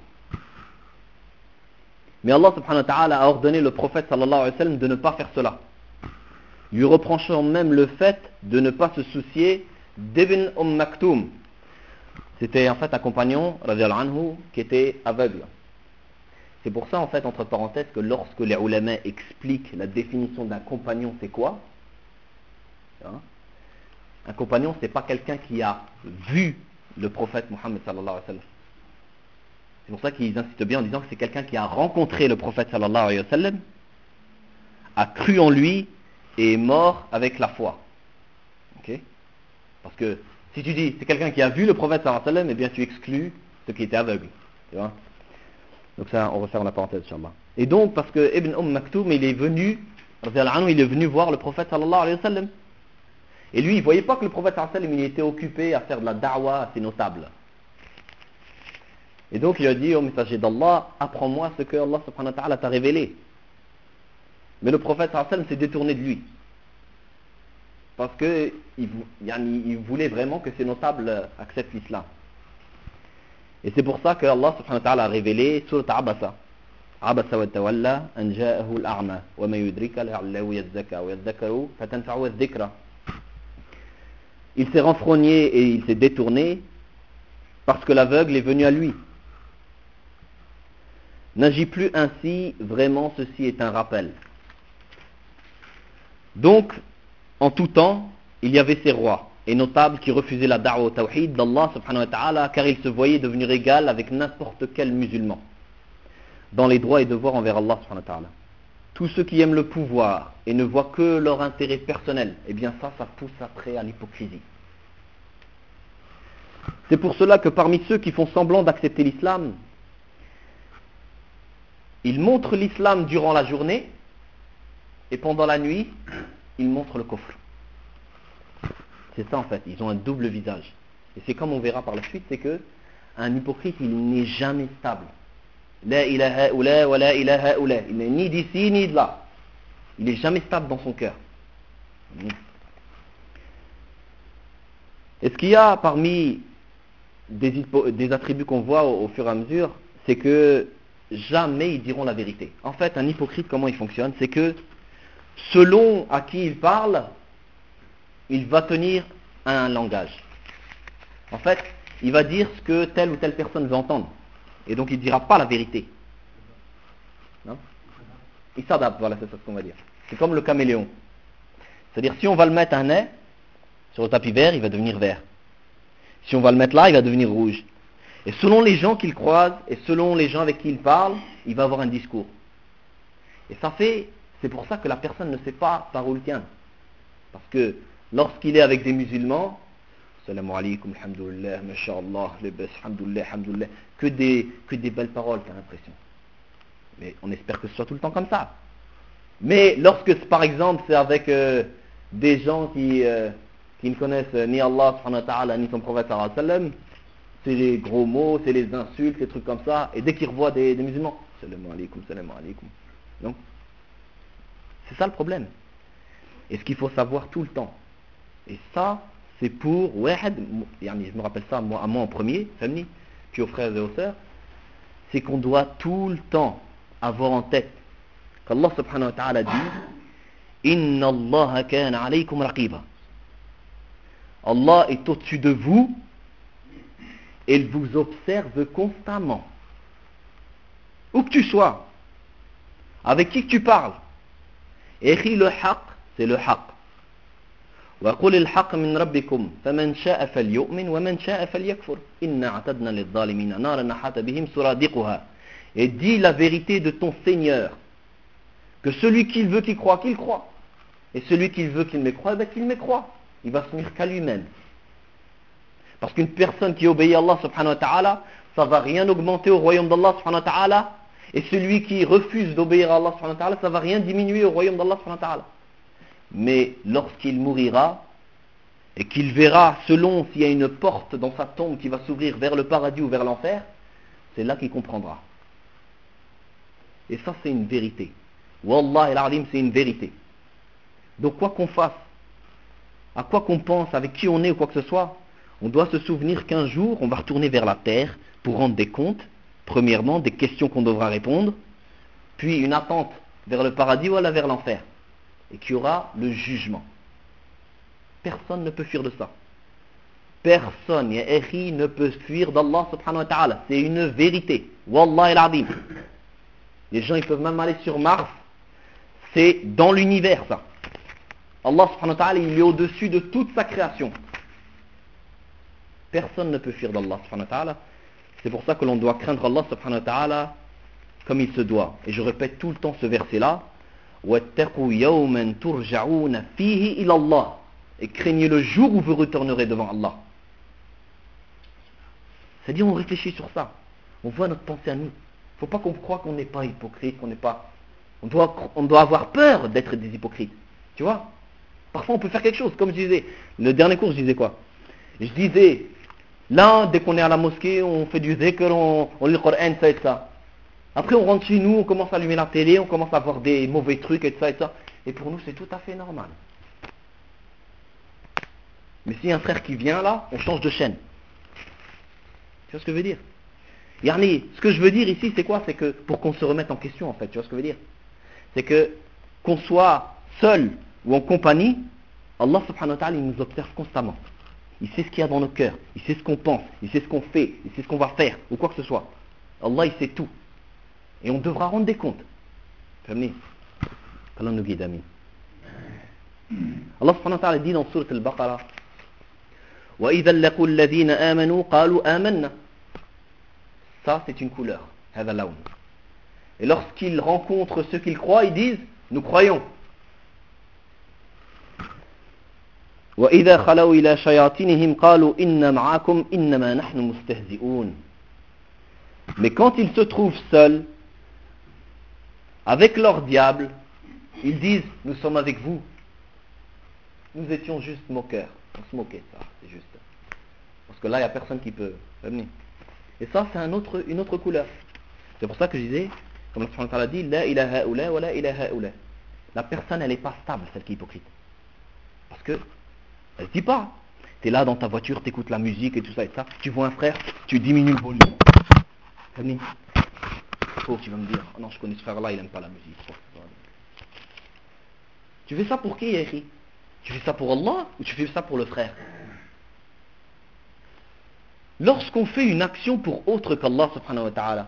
Mais Allah subhanahu wa ta'ala a ordonné le prophète sallallahu alayhi wa sallam de ne pas faire cela, lui reprochant même le fait de ne pas se soucier d'Ibn Umm Maktoum. C'était en fait un compagnon radiyallahu anhu qui était aveugle. C'est pour ça en fait, entre parenthèses, que lorsque les ulama expliquent la définition d'un compagnon, c'est quoi? Hein? Un compagnon, c'est pas quelqu'un qui a vu le prophète Mohammed sallallahu alayhi wa sallam. C'est pour ça qu'ils insistent bien en disant que c'est quelqu'un qui a rencontré le prophète sallallahu alayhi wa sallam, a cru en lui et est mort avec la foi. Ok? Parce que si tu dis c'est quelqu'un qui a vu le prophète sallallahu alayhi wa sallam, eh bien tu exclus ceux qui étaient aveugles. Tu vois? Donc ça, on referme la parenthèse, inchallah. Et donc, parce que Ibn Umm Maktoum, il est venu, il est venu voir le prophète sallallahu alayhi wa sallam. Et lui, il ne voyait pas que le prophète sallallahu alayhi wa sallam, il était occupé à faire de la da'wa assez notable. Et donc, il a dit au messager d'Allah, apprends-moi ce que Allah subhanahu wa ta'ala t'a révélé. Mais le prophète sallallahu alayhi wa sallam s'est détourné de lui. Parce qu'il il voulait vraiment que ces notables acceptent l'islam. Et c'est pour ça que Allah subhanahu wa ta'ala a révélé Surat Abasa. Abasa wa tawalla an ja'ahu al-a'ma wa ma yudrika la'allahu yazzaka wa yadhakkaru fatanfa'u adh-dhikra. Il s'est renfrogné et il s'est détourné parce que l'aveugle est venu à lui. N'agis plus ainsi, vraiment ceci est un rappel. Donc, en tout temps, il y avait ces rois et notables qui refusaient la da'wa au tawhid d'Allah subhanahu wa ta'ala car ils se voyaient devenir égal avec n'importe quel musulman dans les droits et devoirs envers Allah subhanahu wa ta'ala. Tous ceux qui aiment le pouvoir et ne voient que leur intérêt personnel, eh bien ça, ça pousse après à l'hypocrisie. C'est pour cela que parmi ceux qui font semblant d'accepter l'islam, ils montrent l'islam durant la journée et pendant la nuit, ils montrent le kufr. C'est ça en fait, ils ont un double visage. Et c'est comme on verra par la suite, c'est que un hypocrite, il n'est jamais stable. La ilaha ula wa la ilaha ula. Il n'est ni d'ici ni de là. Il n'est jamais stable dans son cœur. Et ce qu'il y a parmi des, des attributs qu'on voit au, au fur et à mesure, c'est que jamais ils diront la vérité. En fait, un hypocrite, comment il fonctionne? C'est que selon à qui il parle, il va tenir un langage. En fait, il va dire ce que telle ou telle personne veut entendre. Et donc il ne dira pas la vérité. Non? Il s'adapte, voilà, c'est ça ce qu'on va dire. C'est comme le caméléon. C'est-à-dire, si on va le mettre un nez sur le tapis vert, il va devenir vert. Si on va le mettre là, il va devenir rouge. Et selon les gens qu'il croise, et selon les gens avec qui il parle, il va avoir un discours. Et ça fait, c'est pour ça que la personne ne sait pas par où le tient. Parce que lorsqu'il est avec des musulmans, salam alaikum, alhamdoulilah, masha'Allah, le best, alhamdoulilah, alhamdoulilah. Que des, que des belles paroles, t'as l'impression. Mais on espère que ce soit tout le temps comme ça. Mais lorsque, par exemple, c'est avec euh, des gens qui, euh, qui ne connaissent ni Allah subhanahu wa ta'ala, ni son prophète sallallahu alayhi wa sallam, c'est les gros mots, c'est les insultes, des trucs comme ça. Et dès qu'ils revoient des, des musulmans, salam alaikum, salam alaikum. Donc, c'est ça le problème. Et ce qu'il faut savoir tout le temps. Et ça, c'est pour wahad, je me rappelle ça moi, à moi en premier, famille, puis aux frères et aux sœurs, c'est qu'on doit tout le temps avoir en tête qu'Allah subhanahu wa ta'ala dit Inna Allah kana alaykum raqiba. Allah est au-dessus de vous et il vous observe constamment. Où que tu sois, avec qui que tu parles. Écris le haqq, c'est le haqq. وقل الحق من ربكم فمن شاء فليؤمن ومن شاء فليكفر إنا أعتدنا للظالمين نارا أحاط بهم سرادقها. Et dis la vérité de ton Seigneur, que celui qui veut qu'il croit, qu'il croit, et celui qui veut qu'il mécroit, ben qu'il mécroit. Il va se nuire qu'à lui-même. Parce qu'une personne qui obéit à Allah subhanahu wa ta'ala, ça va rien augmenter au royaume d'Allah subhanahu wa ta'ala, et celui qui refuse d'obéir à Allah subhanahu wa ta'ala, ça va rien diminuer au royaume d'Allah subhanahu wa ta'ala. Mais lorsqu'il mourira et qu'il verra selon s'il y a une porte dans sa tombe qui va s'ouvrir vers le paradis ou vers l'enfer, c'est là qu'il comprendra. Et ça c'est une vérité. Wallah al-Alim, c'est une vérité. Donc quoi qu'on fasse, à quoi qu'on pense, avec qui on est ou quoi que ce soit, on doit se souvenir qu'un jour on va retourner vers la terre pour rendre des comptes, premièrement des questions qu'on devra répondre, puis une attente vers le paradis ou vers l'enfer. Et qu'il y aura le jugement. Personne ne peut fuir de ça. Personne, ya akhi, ne peut fuir d'Allah subhanahu wa ta'ala. C'est une vérité. Wallah al-Adim. Les gens, ils peuvent même aller sur Mars. C'est dans l'univers, ça. Allah subhanahu wa ta'ala, il est au-dessus de toute sa création. Personne ne peut fuir d'Allah subhanahu wa ta'ala. C'est pour ça que l'on doit craindre Allah subhanahu wa ta'ala comme il se doit. Et je répète tout le temps ce verset-là. وَاتَّقُوا يَوْمًا تُرْجَعُونَ فِيهِ إِلَى اللَّهِ. Et craignez le jour où vous retournerez devant Allah. C'est-à-dire on réfléchit sur ça. On voit notre pensée à nous. Il ne faut pas qu'on croie qu'on n'est pas hypocrite, qu'on n'est pas... On doit, on doit avoir peur d'être des hypocrites. Tu vois? Parfois on peut faire quelque chose. Comme je disais, le dernier cours je disais quoi? Je disais, là dès qu'on est à la mosquée, on fait du dhikr, on, on lit le Coran, ça et ça. Après on rentre chez nous, on commence à allumer la télé, on commence à voir des mauvais trucs et ça et ça. Et pour nous c'est tout à fait normal. Mais s'il y a un frère qui vient là, on change de chaîne. Tu vois ce que je veux dire? Yani, ce que je veux dire ici c'est quoi? C'est que pour qu'on se remette en question en fait, tu vois ce que je veux dire? C'est que qu'on soit seul ou en compagnie, Allah subhanahu wa ta'ala il nous observe constamment. Il sait ce qu'il y a dans nos cœurs, il sait ce qu'on pense, il sait ce qu'on fait, il sait ce qu'on va faire, ou quoi que ce soit. Allah il sait tout. Et on devra rendre des comptes. Famille, qu'Allah nous guide, amin. Allah subhanahu wa ta'ala dit dans Sourate Al-Baqarah وَإِذَا لَقُوا الَّذِينَ آمَنُوا قَالُوا آمَنَّا. Ça c'est une couleur. هذا لون. Et lorsqu'ils rencontrent ceux qu'ils croient, ils disent nous croyons. وَإِذَا خَلَوْا إِلَى شَيَاطِينِهِمْ قَالُوا إِنَّا مَعَكُمْ إِنَّمَا نَحْنُ مُسْتَهْزِئُونَ. Mais quand ils se trouvent seuls avec leur diable, ils disent nous sommes avec vous. Nous étions juste moqueurs. On se moquait de ça, c'est juste. Parce que là, il n'y a personne qui peut venir. Et ça, c'est un autre, une autre couleur. C'est pour ça que je disais, comme Allah a dit, la ilaha haoula wa la ilaha haoula. La personne, elle n'est pas stable, celle qui est hypocrite. Parce que, elle ne dit pas. Tu es là dans ta voiture, tu écoutes la musique et tout ça et ça. Tu vois un frère, tu diminues le volume. Venez. Oh, tu vas me dire, oh non, je connais ce frère-là, il n'aime pas la musique. Tu fais ça pour qui, Yahri? Tu fais ça pour Allah ou tu fais ça pour le frère? Lorsqu'on fait une action pour autre qu'Allah subhanahu wa ta'ala,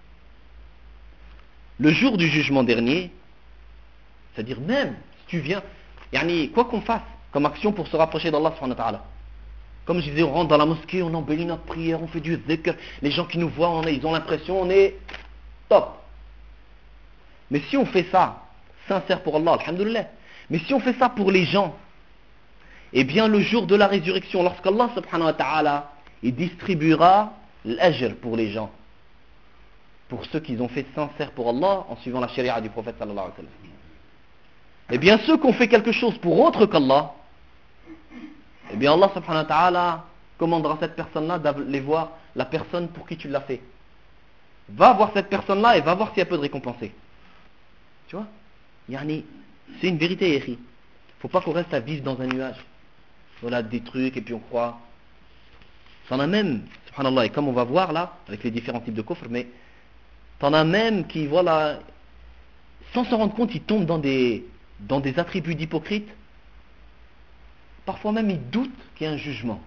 le jour du jugement dernier, c'est-à-dire même si tu viens, yani, quoi qu'on fasse comme action pour se rapprocher d'Allah subhanahu wa ta'ala, comme je disais, on rentre dans la mosquée, on embellit notre prière, on fait du dhikr, les gens qui nous voient, on est, ils ont l'impression on est top. Mais si on fait ça sincère pour Allah, alhamdoulilah, mais si on fait ça pour les gens Eh bien, le jour de la résurrection, lorsqu'Allah subhanahu wa ta'ala, il distribuera l'ajr pour les gens, pour ceux qui ont fait sincère pour Allah en suivant la charia du prophète sallallahu alayhi wa sallam. Eh bien, ceux qui ont fait quelque chose pour autre qu'Allah, eh bien, Allah subhanahu wa ta'ala commandera cette personne-là d'aller voir la personne pour qui tu l'as fait. Va voir cette personne-là et va voir si elle peut te récompenser. Tu vois, yani, c'est une vérité, yéhi. Faut pas qu'on reste à vivre dans un nuage. Voilà des trucs et puis on croit. T'en as même, subhanallah, et comme on va voir là, avec les différents types de coffres, mais t'en as même qui, voilà, sans s'en rendre compte, ils tombent dans des, dans des attributs d'hypocrite. Parfois même, ils doutent qu'il y ait un jugement.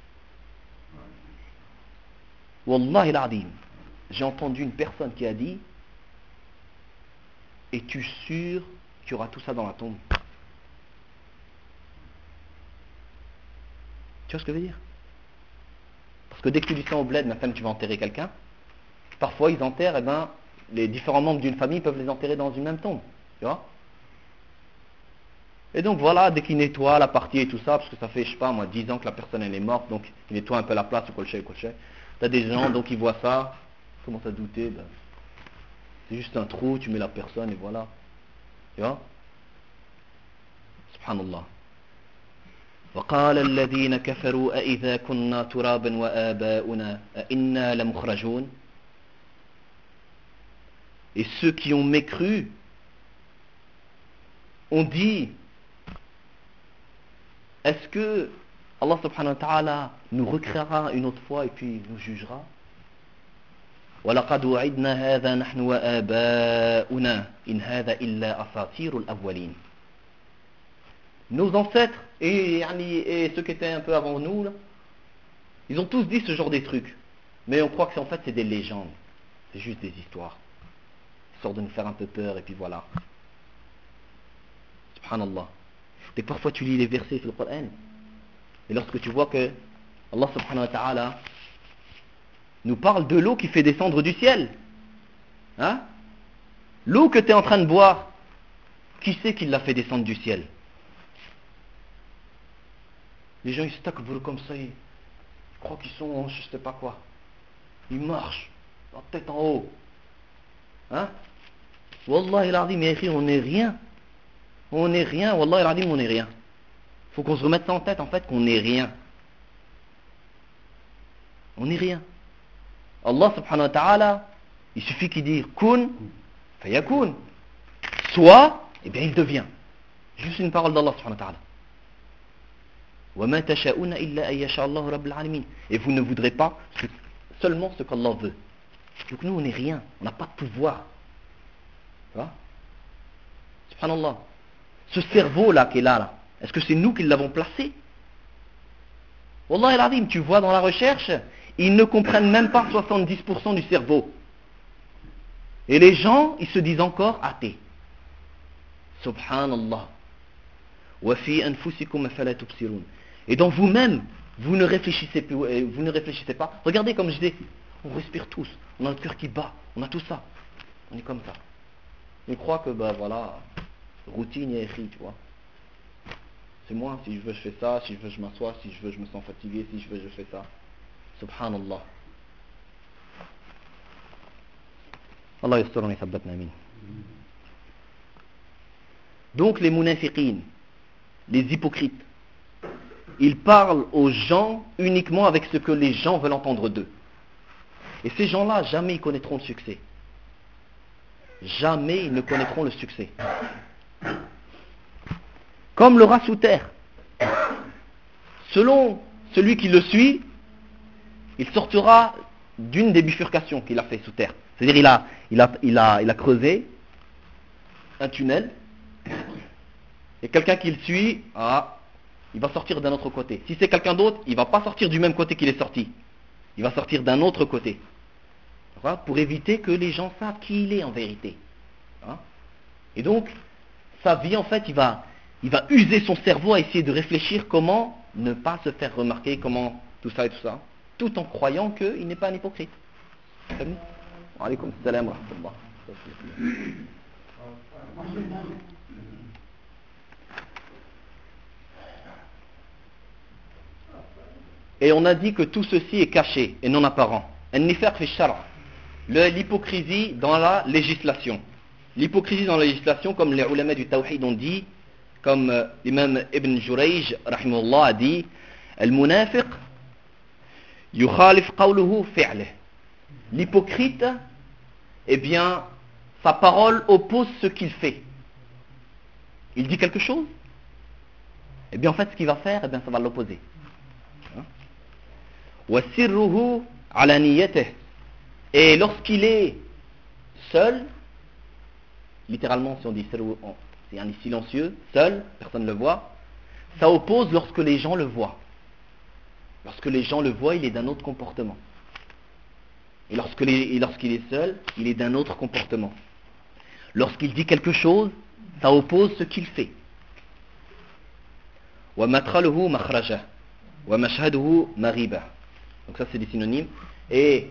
Wallahi l'adhim. J'ai entendu une personne qui a dit: es-tu sûr qu'il y aura tout ça dans la tombe? Tu vois ce que je veux dire? Parce que dès que tu dis ça au bled, maintenant tu vas enterrer quelqu'un, parfois ils enterrent, eh ben, les différents membres d'une famille peuvent les enterrer dans une même tombe. Tu vois? Et donc voilà, dès qu'ils nettoient la partie et tout ça, parce que ça fait, je sais pas moi, dix ans que la personne elle est morte, donc ils nettoient un peu la place, ou colchet, ou colchet. T'as des gens, donc ils voient ça, ils commencent à douter, ben, c'est juste un trou, tu mets la personne et voilà. Tu vois? Subhanallah. وقال الذين كفروا أإذا كنا ترابا وآباؤنا أإنا لمخرجون. Et ceux qui ont mécru ont dit: est-ce que Allah subhanahu wa ta'ala nous recréera une autre fois et puis nous jugera? وَلَقَدْ وَعِدْنَا هَذَا نَحْنُ وَآبَاؤُنَا إِنْ هَذَا إِلَّا أَسَاطِيرُ الْأَوَّلِينَ. Nos ancêtres et, et ceux qui étaient un peu avant nous, là, ils ont tous dit ce genre de trucs. Mais on croit que en fait c'est des légendes. C'est juste des histoires. Histoire de nous faire un peu peur et puis voilà. Subhanallah. Et parfois tu lis les versets sur le Coran. Et lorsque tu vois que Allah subhanahu wa ta'ala nous parle de l'eau qui fait descendre du ciel. Hein? L'eau que tu es en train de boire, qui c'est qui l'a fait descendre du ciel? Les gens ils se takbirent comme ça, ils croient qu'ils sont, je sais pas quoi. Ils marchent, la tête en haut. Hein? Wallahi l'azim, on n'est rien. On n'est rien, Wallahi l'azim, on n'est rien. Faut qu'on se remette ça en tête en fait, qu'on n'est rien. On n'est rien. Allah subhanahu wa ta'ala, il suffit qu'il dise kun, fayakun. Soit, eh bien il devient. Juste une parole d'Allah subhanahu wa ta'ala. وَمَا تَشَاءُونَ إِلَّا أَن يَشَاءَ اللَّهُ رَبُّ الْعَالَمِينَ. Et vous ne voudrez pas ce, seulement ce qu'Allah veut. Donc nous on n'est rien, on n'a pas de pouvoir. Tu vois? Subhanallah. Ce cerveau là qui est là, là est-ce que c'est nous qui l'avons placé? Wallah el-Azim, tu vois dans la recherche, ils ne comprennent même pas soixante-dix pour cent du cerveau. Et les gens, ils se disent encore athées. Subhanallah. Wa fi anfusikum afala tubsirun. Et dans vous-même, vous ne réfléchissez plus, vous ne réfléchissez pas. Regardez comme je dis, on respire tous, on a le cœur qui bat, on a tout ça. On est comme ça. On croit que, ben voilà, routine et écrit, tu vois. C'est moi, si je veux je fais ça, si je veux je m'assois, si je veux je me sens fatigué, si je veux je fais ça. Subhanallah. Allah yasturni sabbatna amin. Donc les munafiqin, les hypocrites, ils parlent aux gens uniquement avec ce que les gens veulent entendre d'eux. Et ces gens-là, jamais ils connaîtront le succès. Jamais ils ne connaîtront le succès. Comme le rat sous terre. Selon celui qui le suit, il sortira d'une des bifurcations qu'il a fait sous terre. C'est-à-dire il a, il a, il a, il a creusé un tunnel et quelqu'un qui le suit, ah, il va sortir d'un autre côté. Si c'est quelqu'un d'autre, il ne va pas sortir du même côté qu'il est sorti. Il va sortir d'un autre côté. Pour éviter que les gens savent qui il est en vérité. Et donc, sa vie en fait, il va, il va user son cerveau à essayer de réfléchir comment ne pas se faire remarquer, comment tout ça et tout ça, tout en croyant qu'il n'est pas un hypocrite. Alaykoum salam wa rahmatullah. Et on a dit que tout ceci est caché et non apparent. An-nifaq fi shar'. Le- L'hypocrisie dans la législation. L'hypocrisie dans la législation, comme les ulama du tawhid ont dit, comme euh, l'imam Ibn Jurayj, rahimahullah, a dit, Al-munafiq yukhalif qawluhu fi'lih. L'hypocrite, eh bien, sa parole oppose ce qu'il fait. Il dit quelque chose, eh bien, en fait, ce qu'il va faire, eh bien, ça va l'opposer. Wa sirruhu ala niyyatihi. Et lorsqu'il est seul, littéralement, si on dit sirru, c'est un silencieux, seul, personne ne le voit, ça oppose lorsque les gens le voient. Lorsque les gens le voient, il est d'un autre comportement. Et lorsque les- et lorsqu'il est seul, il est d'un autre comportement. Lorsqu'il dit quelque chose, ça oppose ce qu'il fait. Wa matraluhu makhraja, wa mashhaduhu mariba. Donc ça c'est des synonymes. Et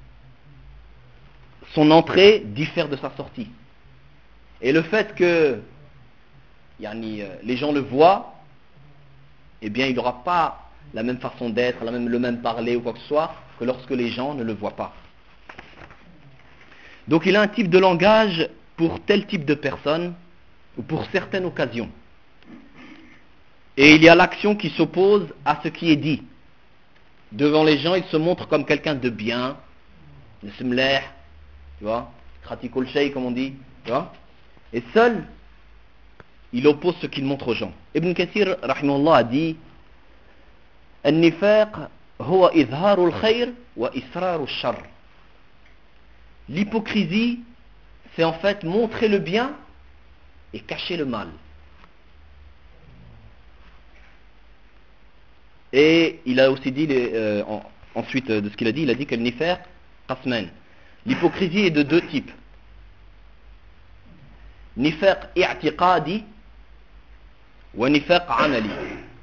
son entrée diffère de sa sortie. Et le fait que yani, euh, les gens le voient, eh bien il n'aura pas la même façon d'être, la même, le même parler ou quoi que ce soit, que lorsque les gens ne le voient pas. Donc il a un type de langage pour tel type de personne, ou pour certaines occasions. Et il y a l'action qui s'oppose à ce qui est dit. Devant les gens, il se montre comme quelqu'un de bien, de semleh, tu vois, kratikul shay comme on dit, tu vois. Et seul, il oppose ce qu'il montre aux gens. Ibn Kathir, rahimahullah, a dit An-nifaq huwa izharul khayr wa israrul shar. L'hypocrisie, c'est en fait montrer le bien et cacher le mal. Et il a aussi dit, les, euh, en, ensuite de ce qu'il a dit, il a dit que le nifaq qasman. L'hypocrisie est de deux types. Nifaq i'tiqadi wa nifaq amali.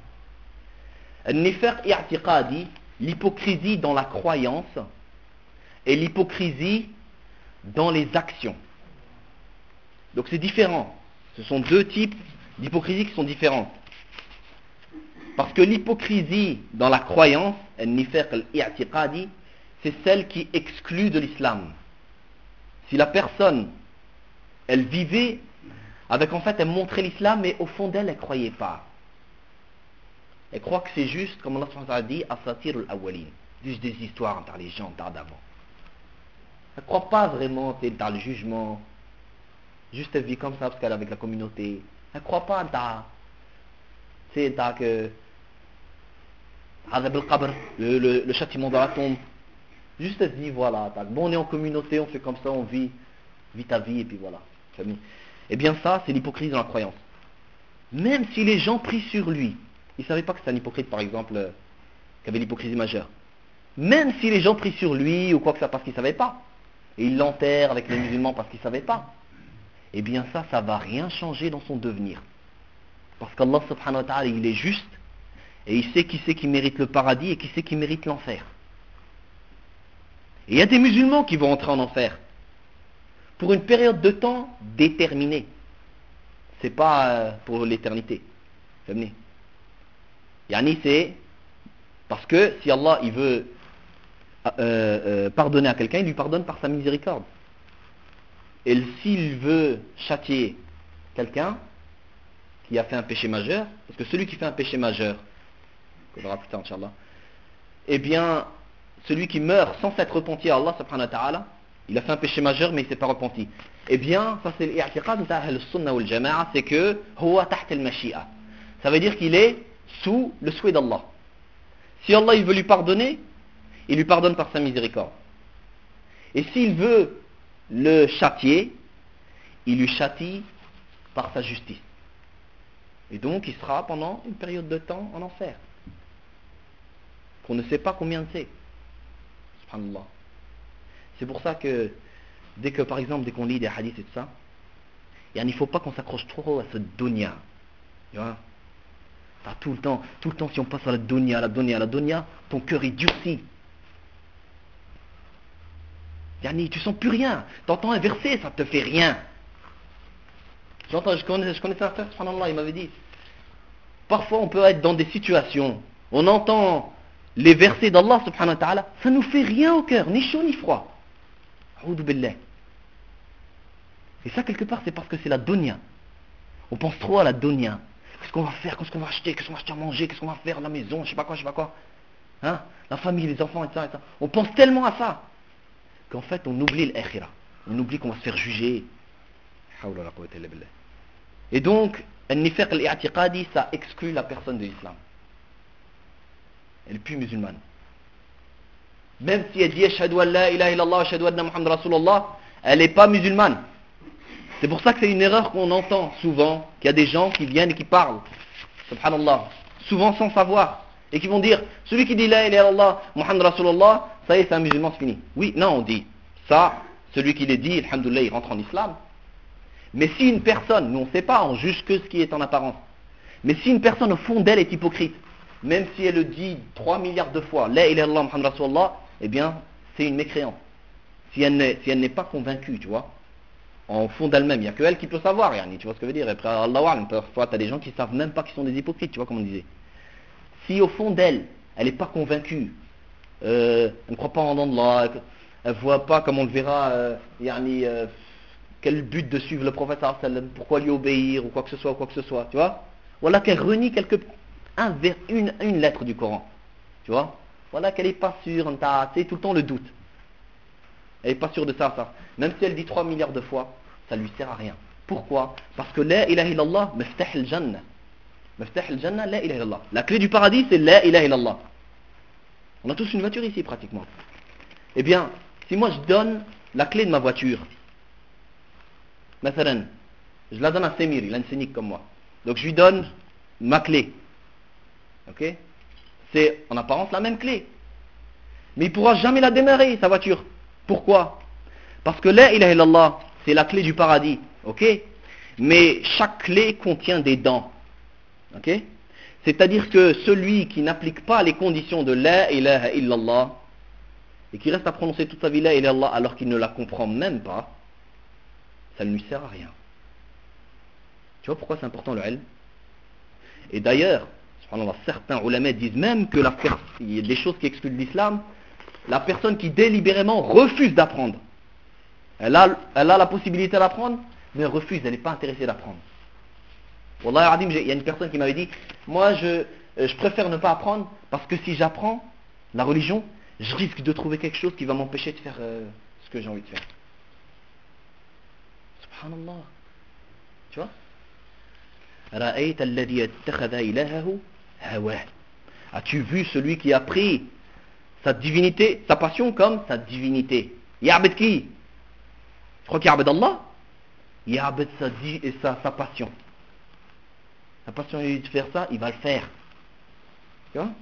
Nifaq i'tiqadi, l'hypocrisie dans la croyance et l'hypocrisie dans les actions. Donc c'est différent. Ce sont deux types d'hypocrisie qui sont différents. Parce que l'hypocrisie dans la croyance, al-nifaq al-i'tiqadi, c'est celle qui exclut de l'islam. Si la personne, elle vivait avec en fait, elle montrait l'islam, mais au fond d'elle, elle ne croyait pas. Elle croit que c'est juste, comme Allah a dit, asatir al-awwalin, juste des histoires par les gens d'avant. Elle ne croit pas vraiment dans le jugement. Juste elle vit comme ça parce qu'elle est avec la communauté. Elle ne croit pas dans, tu sais, dans que le, le, le châtiment dans la tombe. Juste elle se dit, voilà, bon, on est en communauté, on fait comme ça, on vit, vit ta vie, et puis voilà. Eh bien ça, c'est l'hypocrisie dans la croyance. Même si les gens prient sur lui, ils ne savaient pas que c'était un hypocrite, par exemple, euh, qui avait l'hypocrisie majeure. Même si les gens prient sur lui, ou quoi que ça, parce qu'ils ne savaient pas, et ils l'enterrent avec les musulmans parce qu'ils ne savaient pas, eh bien ça, ça ne va rien changer dans son devenir. Parce qu'Allah subhanahu wa ta'ala, il est juste, et il sait qui c'est qui mérite le paradis et qui c'est qui mérite l'enfer. Et il y a des musulmans qui vont entrer en enfer pour une période de temps déterminée. C'est pas euh, pour l'éternité. Venez. Yani c'est parce que si Allah il veut euh, euh, pardonner à quelqu'un, il lui pardonne par sa miséricorde. Et s'il veut châtier quelqu'un qui a fait un péché majeur, parce que celui qui fait un péché majeur, qu'on verra plus tard, Inch'Allah, eh bien, celui qui meurt sans s'être repenti à Allah, subhanahu wa ta'ala, il a fait un péché majeur, mais il ne s'est pas repenti. Eh bien, ça c'est l'i'tiqad d'Ahl Sunnah wal Jama'a, c'est que huwa taht al-mashi'a. Ça veut dire qu'il est sous le souhait d'Allah. Si Allah il veut lui pardonner, il lui pardonne par sa miséricorde. Et s'il veut le châtier, il lui châtie par sa justice. Et donc, il sera pendant une période de temps en enfer. Qu'on ne sait pas combien c'est. Subhanallah. C'est pour ça que, dès que, par exemple, dès qu'on lit des hadiths et tout ça, il ne faut pas qu'on s'accroche trop à ce dunya. Tu vois? Enfin, tout le temps, tout le temps, si on passe à la dunya, à la dunya, à la dunya, ton cœur est durci. Yani, tu sens plus rien. T'entends un verset, ça te fait rien. J'entends, je connais, je connaissais un frère, subhanallah, il m'avait dit, parfois on peut être dans des situations, on entend les versets d'Allah subhanahu wa ta'ala, ça nous fait rien au cœur, ni chaud ni froid. A'udhu billah. Et ça, quelque part, c'est parce que c'est la dunya. On pense trop à la dunya. Qu'est-ce qu'on va faire? Qu'est-ce qu'on va acheter? Qu'est-ce qu'on va acheter à manger? Qu'est-ce qu'on va faire à la maison? Je sais pas quoi, je sais pas quoi. Hein? La famille, les enfants, et ça, et ça. On pense tellement à ça qu'en fait, on oublie l'akhira. On oublie qu'on va se faire juger. Et donc, al-nifaq al-i'tiqadi, ça exclut la personne de l'islam. Elle n'est plus musulmane. Même si elle dit ashhadu an la ilaha illallah, ashhadu anna Muhammad Rasulullah, elle n'est pas musulmane. C'est pour ça que c'est une erreur qu'on entend souvent, qu'il y a des gens qui viennent et qui parlent, subhanallah, souvent sans savoir, et qui vont dire, celui qui dit la ilaha illallah, Muhammad Rasulullah, ça y est, c'est un musulman, c'est fini. Oui, non, on dit, ça, celui qui les dit, alhamdoulilah, il rentre en islam. Mais si une personne, nous on ne sait pas, on juge que ce qui est en apparence, mais si une personne au fond d'elle est hypocrite, même si elle le dit trois milliards de fois, la ilaha illallah, Muhammad Rasulullah, eh bien, c'est une mécréante. Si elle n'est, si elle n'est pas convaincue, tu vois, en fond d'elle-même, il n'y a que elle qui peut savoir, yani, tu vois ce que je veux dire. Après, Allah, parfois, tu as des gens qui ne savent même pas qu'ils sont des hypocrites, tu vois, comme on disait. Si au fond d'elle, elle n'est pas convaincue, euh, elle ne croit pas en Allah, elle ne voit pas, comme on le verra, euh, yani, euh, quel but de suivre le prophète, pourquoi lui obéir, ou quoi que ce soit, ou quoi que ce soit, tu vois. Voilà qu'elle renie quelque, un, une, une lettre du Coran, tu vois. Voilà qu'elle n'est pas sûre, c'est tout le temps le doute. Elle n'est pas sûre de ça, ça. Même si elle dit trois milliards de fois, ça ne lui sert à rien. Pourquoi? Parce que la ilaha illallah, miftah al-jannah. Miftah al-jannah, la ilaha illallah. La clé du paradis, c'est la ilaha illallah. On a tous une voiture ici, pratiquement. Eh bien, si moi je donne la clé de ma voiture, mathalan, je la donne à Semir, il a une scénique comme moi. Donc je lui donne ma clé. Ok? C'est en apparence la même clé. Mais il ne pourra jamais la démarrer, sa voiture. Pourquoi? Parce que la ilaha illallah, c'est la clé du paradis, ok? Mais chaque clé contient des dents, ok? C'est-à-dire que celui qui n'applique pas les conditions de la ilaha illallah et qui reste à prononcer toute sa vie la ilaha illallah alors qu'il ne la comprend même pas, ça ne lui sert à rien. Tu vois pourquoi c'est important le ilm? Et d'ailleurs, subhanallah, certains ulama disent même que la, il y a des choses qui excluent de l'islam. La personne qui délibérément refuse d'apprendre. Elle a, elle a la possibilité d'apprendre, mais elle refuse, elle n'est pas intéressée d'apprendre. Wallah Adim, il y a une personne qui m'avait dit, moi je, je préfère ne pas apprendre, parce que si j'apprends la religion, je risque de trouver quelque chose qui va m'empêcher de faire euh, ce que j'ai envie de faire. Subhanallah. Tu vois? Ra'ayta alladhi ittakhadha ilahahu hawah. As-tu vu celui qui a pris sa divinité, sa passion comme sa divinité? Ya'bud qui? Tu crois qu'il ya'bud Allah? Ya'bud sa, sa, sa passion. Sa passion est de faire ça, il va le faire. Tu vois?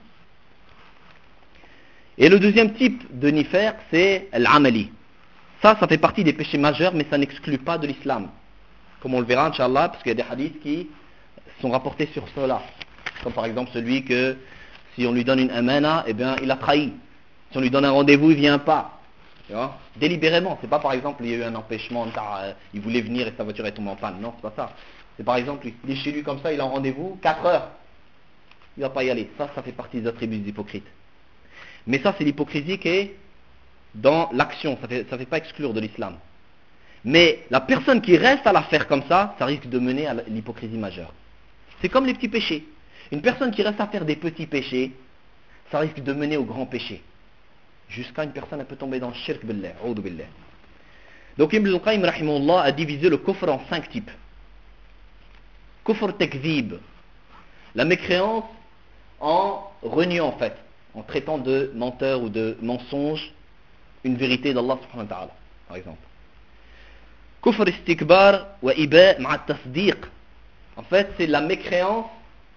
Et le deuxième type de nifer, c'est l'amali. Ça, ça fait partie des péchés majeurs, mais ça n'exclut pas de l'islam. Comme on le verra, Inch'Allah, parce qu'il y a des hadiths qui sont rapportés sur cela. Comme par exemple celui que, si on lui donne une amana, eh bien, il a trahi. Si on lui donne un rendez-vous, il ne vient pas. Tu vois? Délibérément. C'est pas par exemple, il y a eu un empêchement, euh, il voulait venir et sa voiture est tombée en panne. Non, c'est pas ça. C'est par exemple, il est chez lui comme ça, il a un rendez-vous, quatre heures. Il ne va pas y aller. Ça, ça fait partie des attributs des hypocrites. Mais ça, c'est l'hypocrisie qui est dans l'action. Ça ne fait, ça fait pas exclure de l'islam. Mais la personne qui reste à la faire comme ça, ça risque de mener à l'hypocrisie majeure. C'est comme les petits péchés. Une personne qui reste à faire des petits péchés, ça risque de mener au grand péché. Jusqu'à une personne, elle peut tomber dans le shirk billah, a'udhu billah. Donc Ibn al-Qayyim rahimahullah a divisé le kufr en cinq types. Kufr takzib, la mécréance en reniant en fait, en traitant de menteur ou de mensonge une vérité d'Allah subhanahu wa ta'ala, par exemple. Kufr istikbar wa iba ma'a tasdiq. En fait, c'est la mécréance.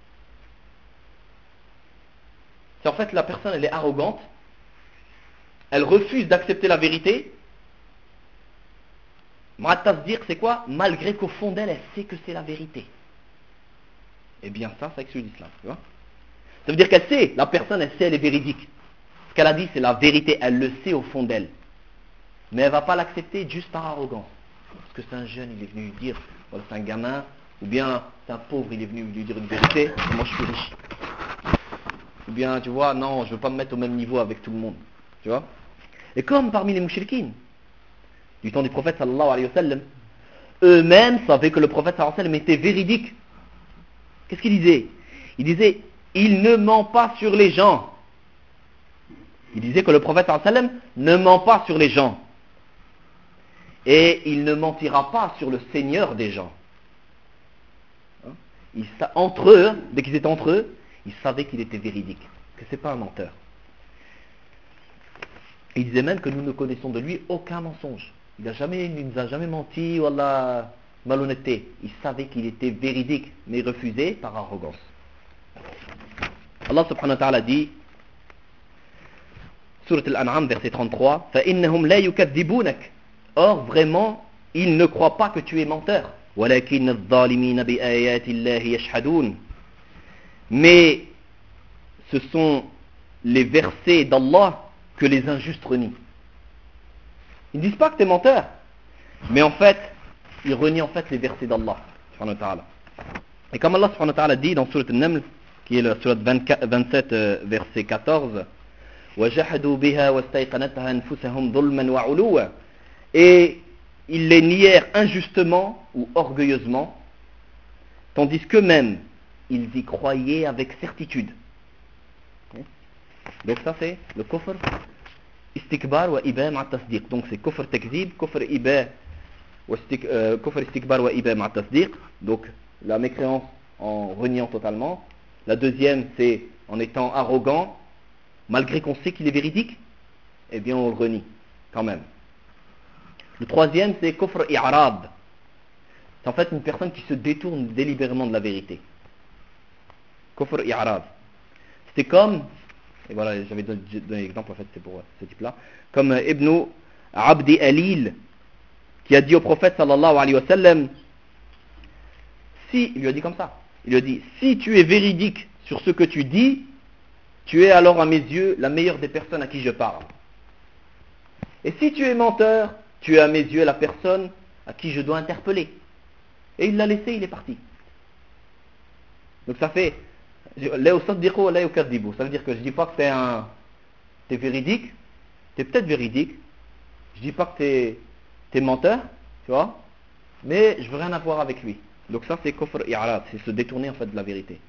C'est en fait la personne, elle est arrogante. Elle refuse d'accepter la vérité. Ma'a tasdiq, c'est quoi? Malgré qu'au fond d'elle, elle sait que c'est la vérité. Eh bien ça, ça exclut l'islam, tu vois. Ça veut dire qu'elle sait, la personne, elle sait, elle est véridique. Ce qu'elle a dit, c'est la vérité, elle le sait au fond d'elle. Mais elle ne va pas l'accepter juste par arrogance. Parce que c'est un jeune, il est venu lui dire, voilà, c'est un gamin, ou bien c'est un pauvre, il est venu lui dire une vérité, et moi je suis riche. ou bien tu vois, non, je veux pas me mettre au même niveau avec tout le monde, tu vois. Et comme parmi les mouchriquines du temps du prophète sallallahu alayhi wa sallam, eux-mêmes savaient que le prophète sallallahu alayhi wa sallam était véridique. Qu'est-ce qu'il disait? Il disait, il ne ment pas sur les gens. Il disait que le prophète sallallahu alayhi wa sallam ne ment pas sur les gens. Et il ne mentira pas sur le Seigneur des gens. Hein? Ils, entre eux, dès qu'ils étaient entre eux, ils savaient qu'il était véridique, que c'est pas un menteur. Et il disait même que nous ne connaissons de lui aucun mensonge. Il ne nous a jamais menti ou Allah malhonnêteté. Il savait qu'il était véridique, mais refusé par arrogance. Allah subhanahu wa ta'ala dit, Surat Al-An'am, verset trente-trois, فَإِنَّهُمْ لَا يُكَذِّبُونَكَ. Or, vraiment, ils ne croient pas que tu es menteur. وَلَكِنَّ الظَّالِمِينَ بِآيَاتِ اللَّهِ يَشْهَدُونَ. Mais ce sont les versets d'Allah que les injustes renient. Ils ne disent pas que tu es menteur, mais en fait, ils renient en fait les versets d'Allah subhanahu wa ta'ala. Et comme Allah subhanahu wa ta'ala dit dans Surat An-Naml, qui est la Surat vingt-sept, euh, verset quatorze, وَجَحَدُوا بِهَا وَاسْتَيْقَنَتْهَا أَنفُسَهُمْ ظُلْمًا وَعُلُوًّا. Et ils les nièrent injustement ou orgueilleusement, tandis qu'eux-mêmes, ils y croyaient avec certitude. Donc ça c'est le kufr istikbar wa iba ma'a tasdiq. Donc c'est kufr takzib, kufr iba wa kufr istikbar wa iba ma'a tasdiq. Donc la mécréance en reniant totalement. La deuxième c'est en étant arrogant, malgré qu'on sait qu'il est véridique, eh bien on le renie quand même. Le troisième c'est kufr i'rad. C'est en fait une personne qui se détourne délibérément de la vérité. Kufr i'rad. C'est comme, et voilà, j'avais donné, donné l'exemple en fait, c'est pour ce type-là, comme euh, Ibn Abdi Alil, qui a dit au prophète sallallahu alayhi wa sallam, si, il lui a dit comme ça, il lui a dit, si tu es véridique sur ce que tu dis, tu es alors à mes yeux la meilleure des personnes à qui je parle. Et si tu es menteur, tu es à mes yeux la personne à qui je dois interpeller. Et il l'a laissé, il est parti. Donc ça fait, ça veut dire que je ne dis pas que tu es, un, t'es véridique, tu es peut-être véridique, je ne dis pas que tu es menteur, tu vois, mais je veux rien avoir avec lui. Donc ça c'est kufr i'rad, c'est se détourner en fait de la vérité.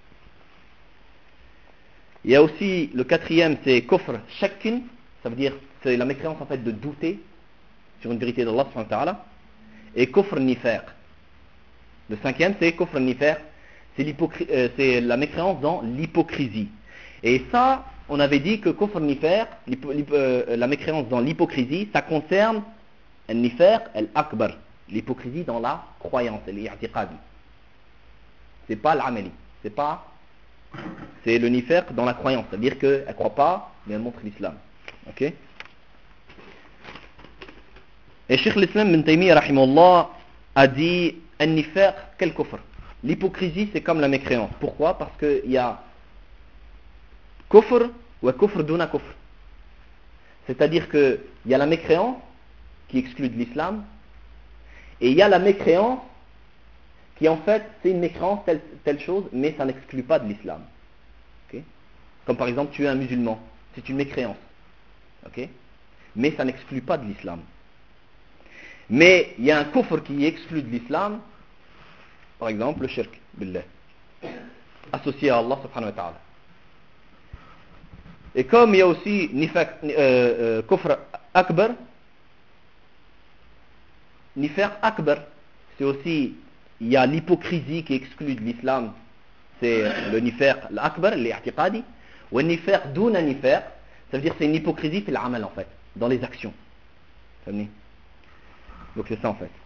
Il y a aussi le quatrième, c'est kufr shakkin, ça veut dire c'est la mécréance en fait de douter sur une vérité d'Allah subhanahu wa ta'ala, et kufr nifaq. Le cinquième c'est kufr nifaq, c'est, euh, c'est la mécréance dans l'hypocrisie. Et ça, on avait dit que kufr nifaq, euh, la mécréance dans l'hypocrisie, ça concerne al-nifaq al-akbar, l'hypocrisie dans la croyance, l'i'tiqadi. C'est pas l'amali, c'est pas, c'est le nifaq dans la croyance, c'est-à-dire qu'elle ne croit pas, mais elle montre l'islam. Ok? Et Cheikh l'Islam Ibn Taymiyyah rahimahullah a dit al-nifaq quel kufr. L'hypocrisie c'est comme la mécréance. Pourquoi? Parce qu'il y a kufr ou kufr duna kufr. C'est-à-dire qu'il y a la mécréance qui exclut de l'islam, et il y a la mécréance qui en fait c'est une mécréance telle, telle chose, mais ça n'exclut pas de l'islam. Okay? Comme par exemple tu es un musulman, c'est une mécréance. Okay? Mais ça n'exclut pas de l'islam. Mais il y a un kufr qui exclut de l'islam, par exemple le shirk billah, associé à Allah subhanahu wa ta'ala. Et comme il y a aussi nifaq, euh, euh, kufr akbar, nifaq akbar, c'est aussi, il y a l'hypocrisie qui exclut de l'islam, c'est le nifaq l'akbar, l'i'tiqadi, ou le nifaq duna nifaq, ça veut dire c'est une hypocrisie fil amal en fait, dans les actions. Donc c'est ça en fait.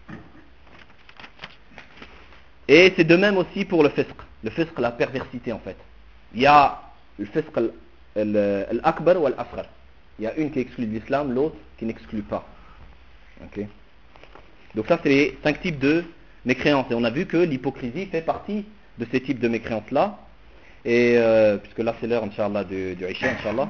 Et c'est de même aussi pour le fisq. Le fisq, la perversité en fait. Il y a le fisq al-akbar ou al-asghar. Il y a une qui exclut de l'islam, l'autre qui n'exclut pas. Okay. Donc ça c'est les cinq types de mécréances. Et on a vu que l'hypocrisie fait partie de ces types de mécréances là. Et euh, puisque là c'est l'heure Inch'Allah du, du Isha Inch'Allah.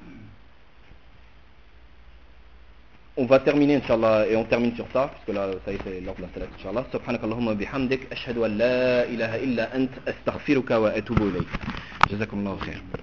On va terminer Inch'Allah et on termine sur ça parce que là ça y est c'est l'heure de la salat Inch'Allah. Subhanakallahumma bihamdik ashhadu an la ilaha illa ant astaghfiruka wa atubu ilayk. Jazakumullahu khair.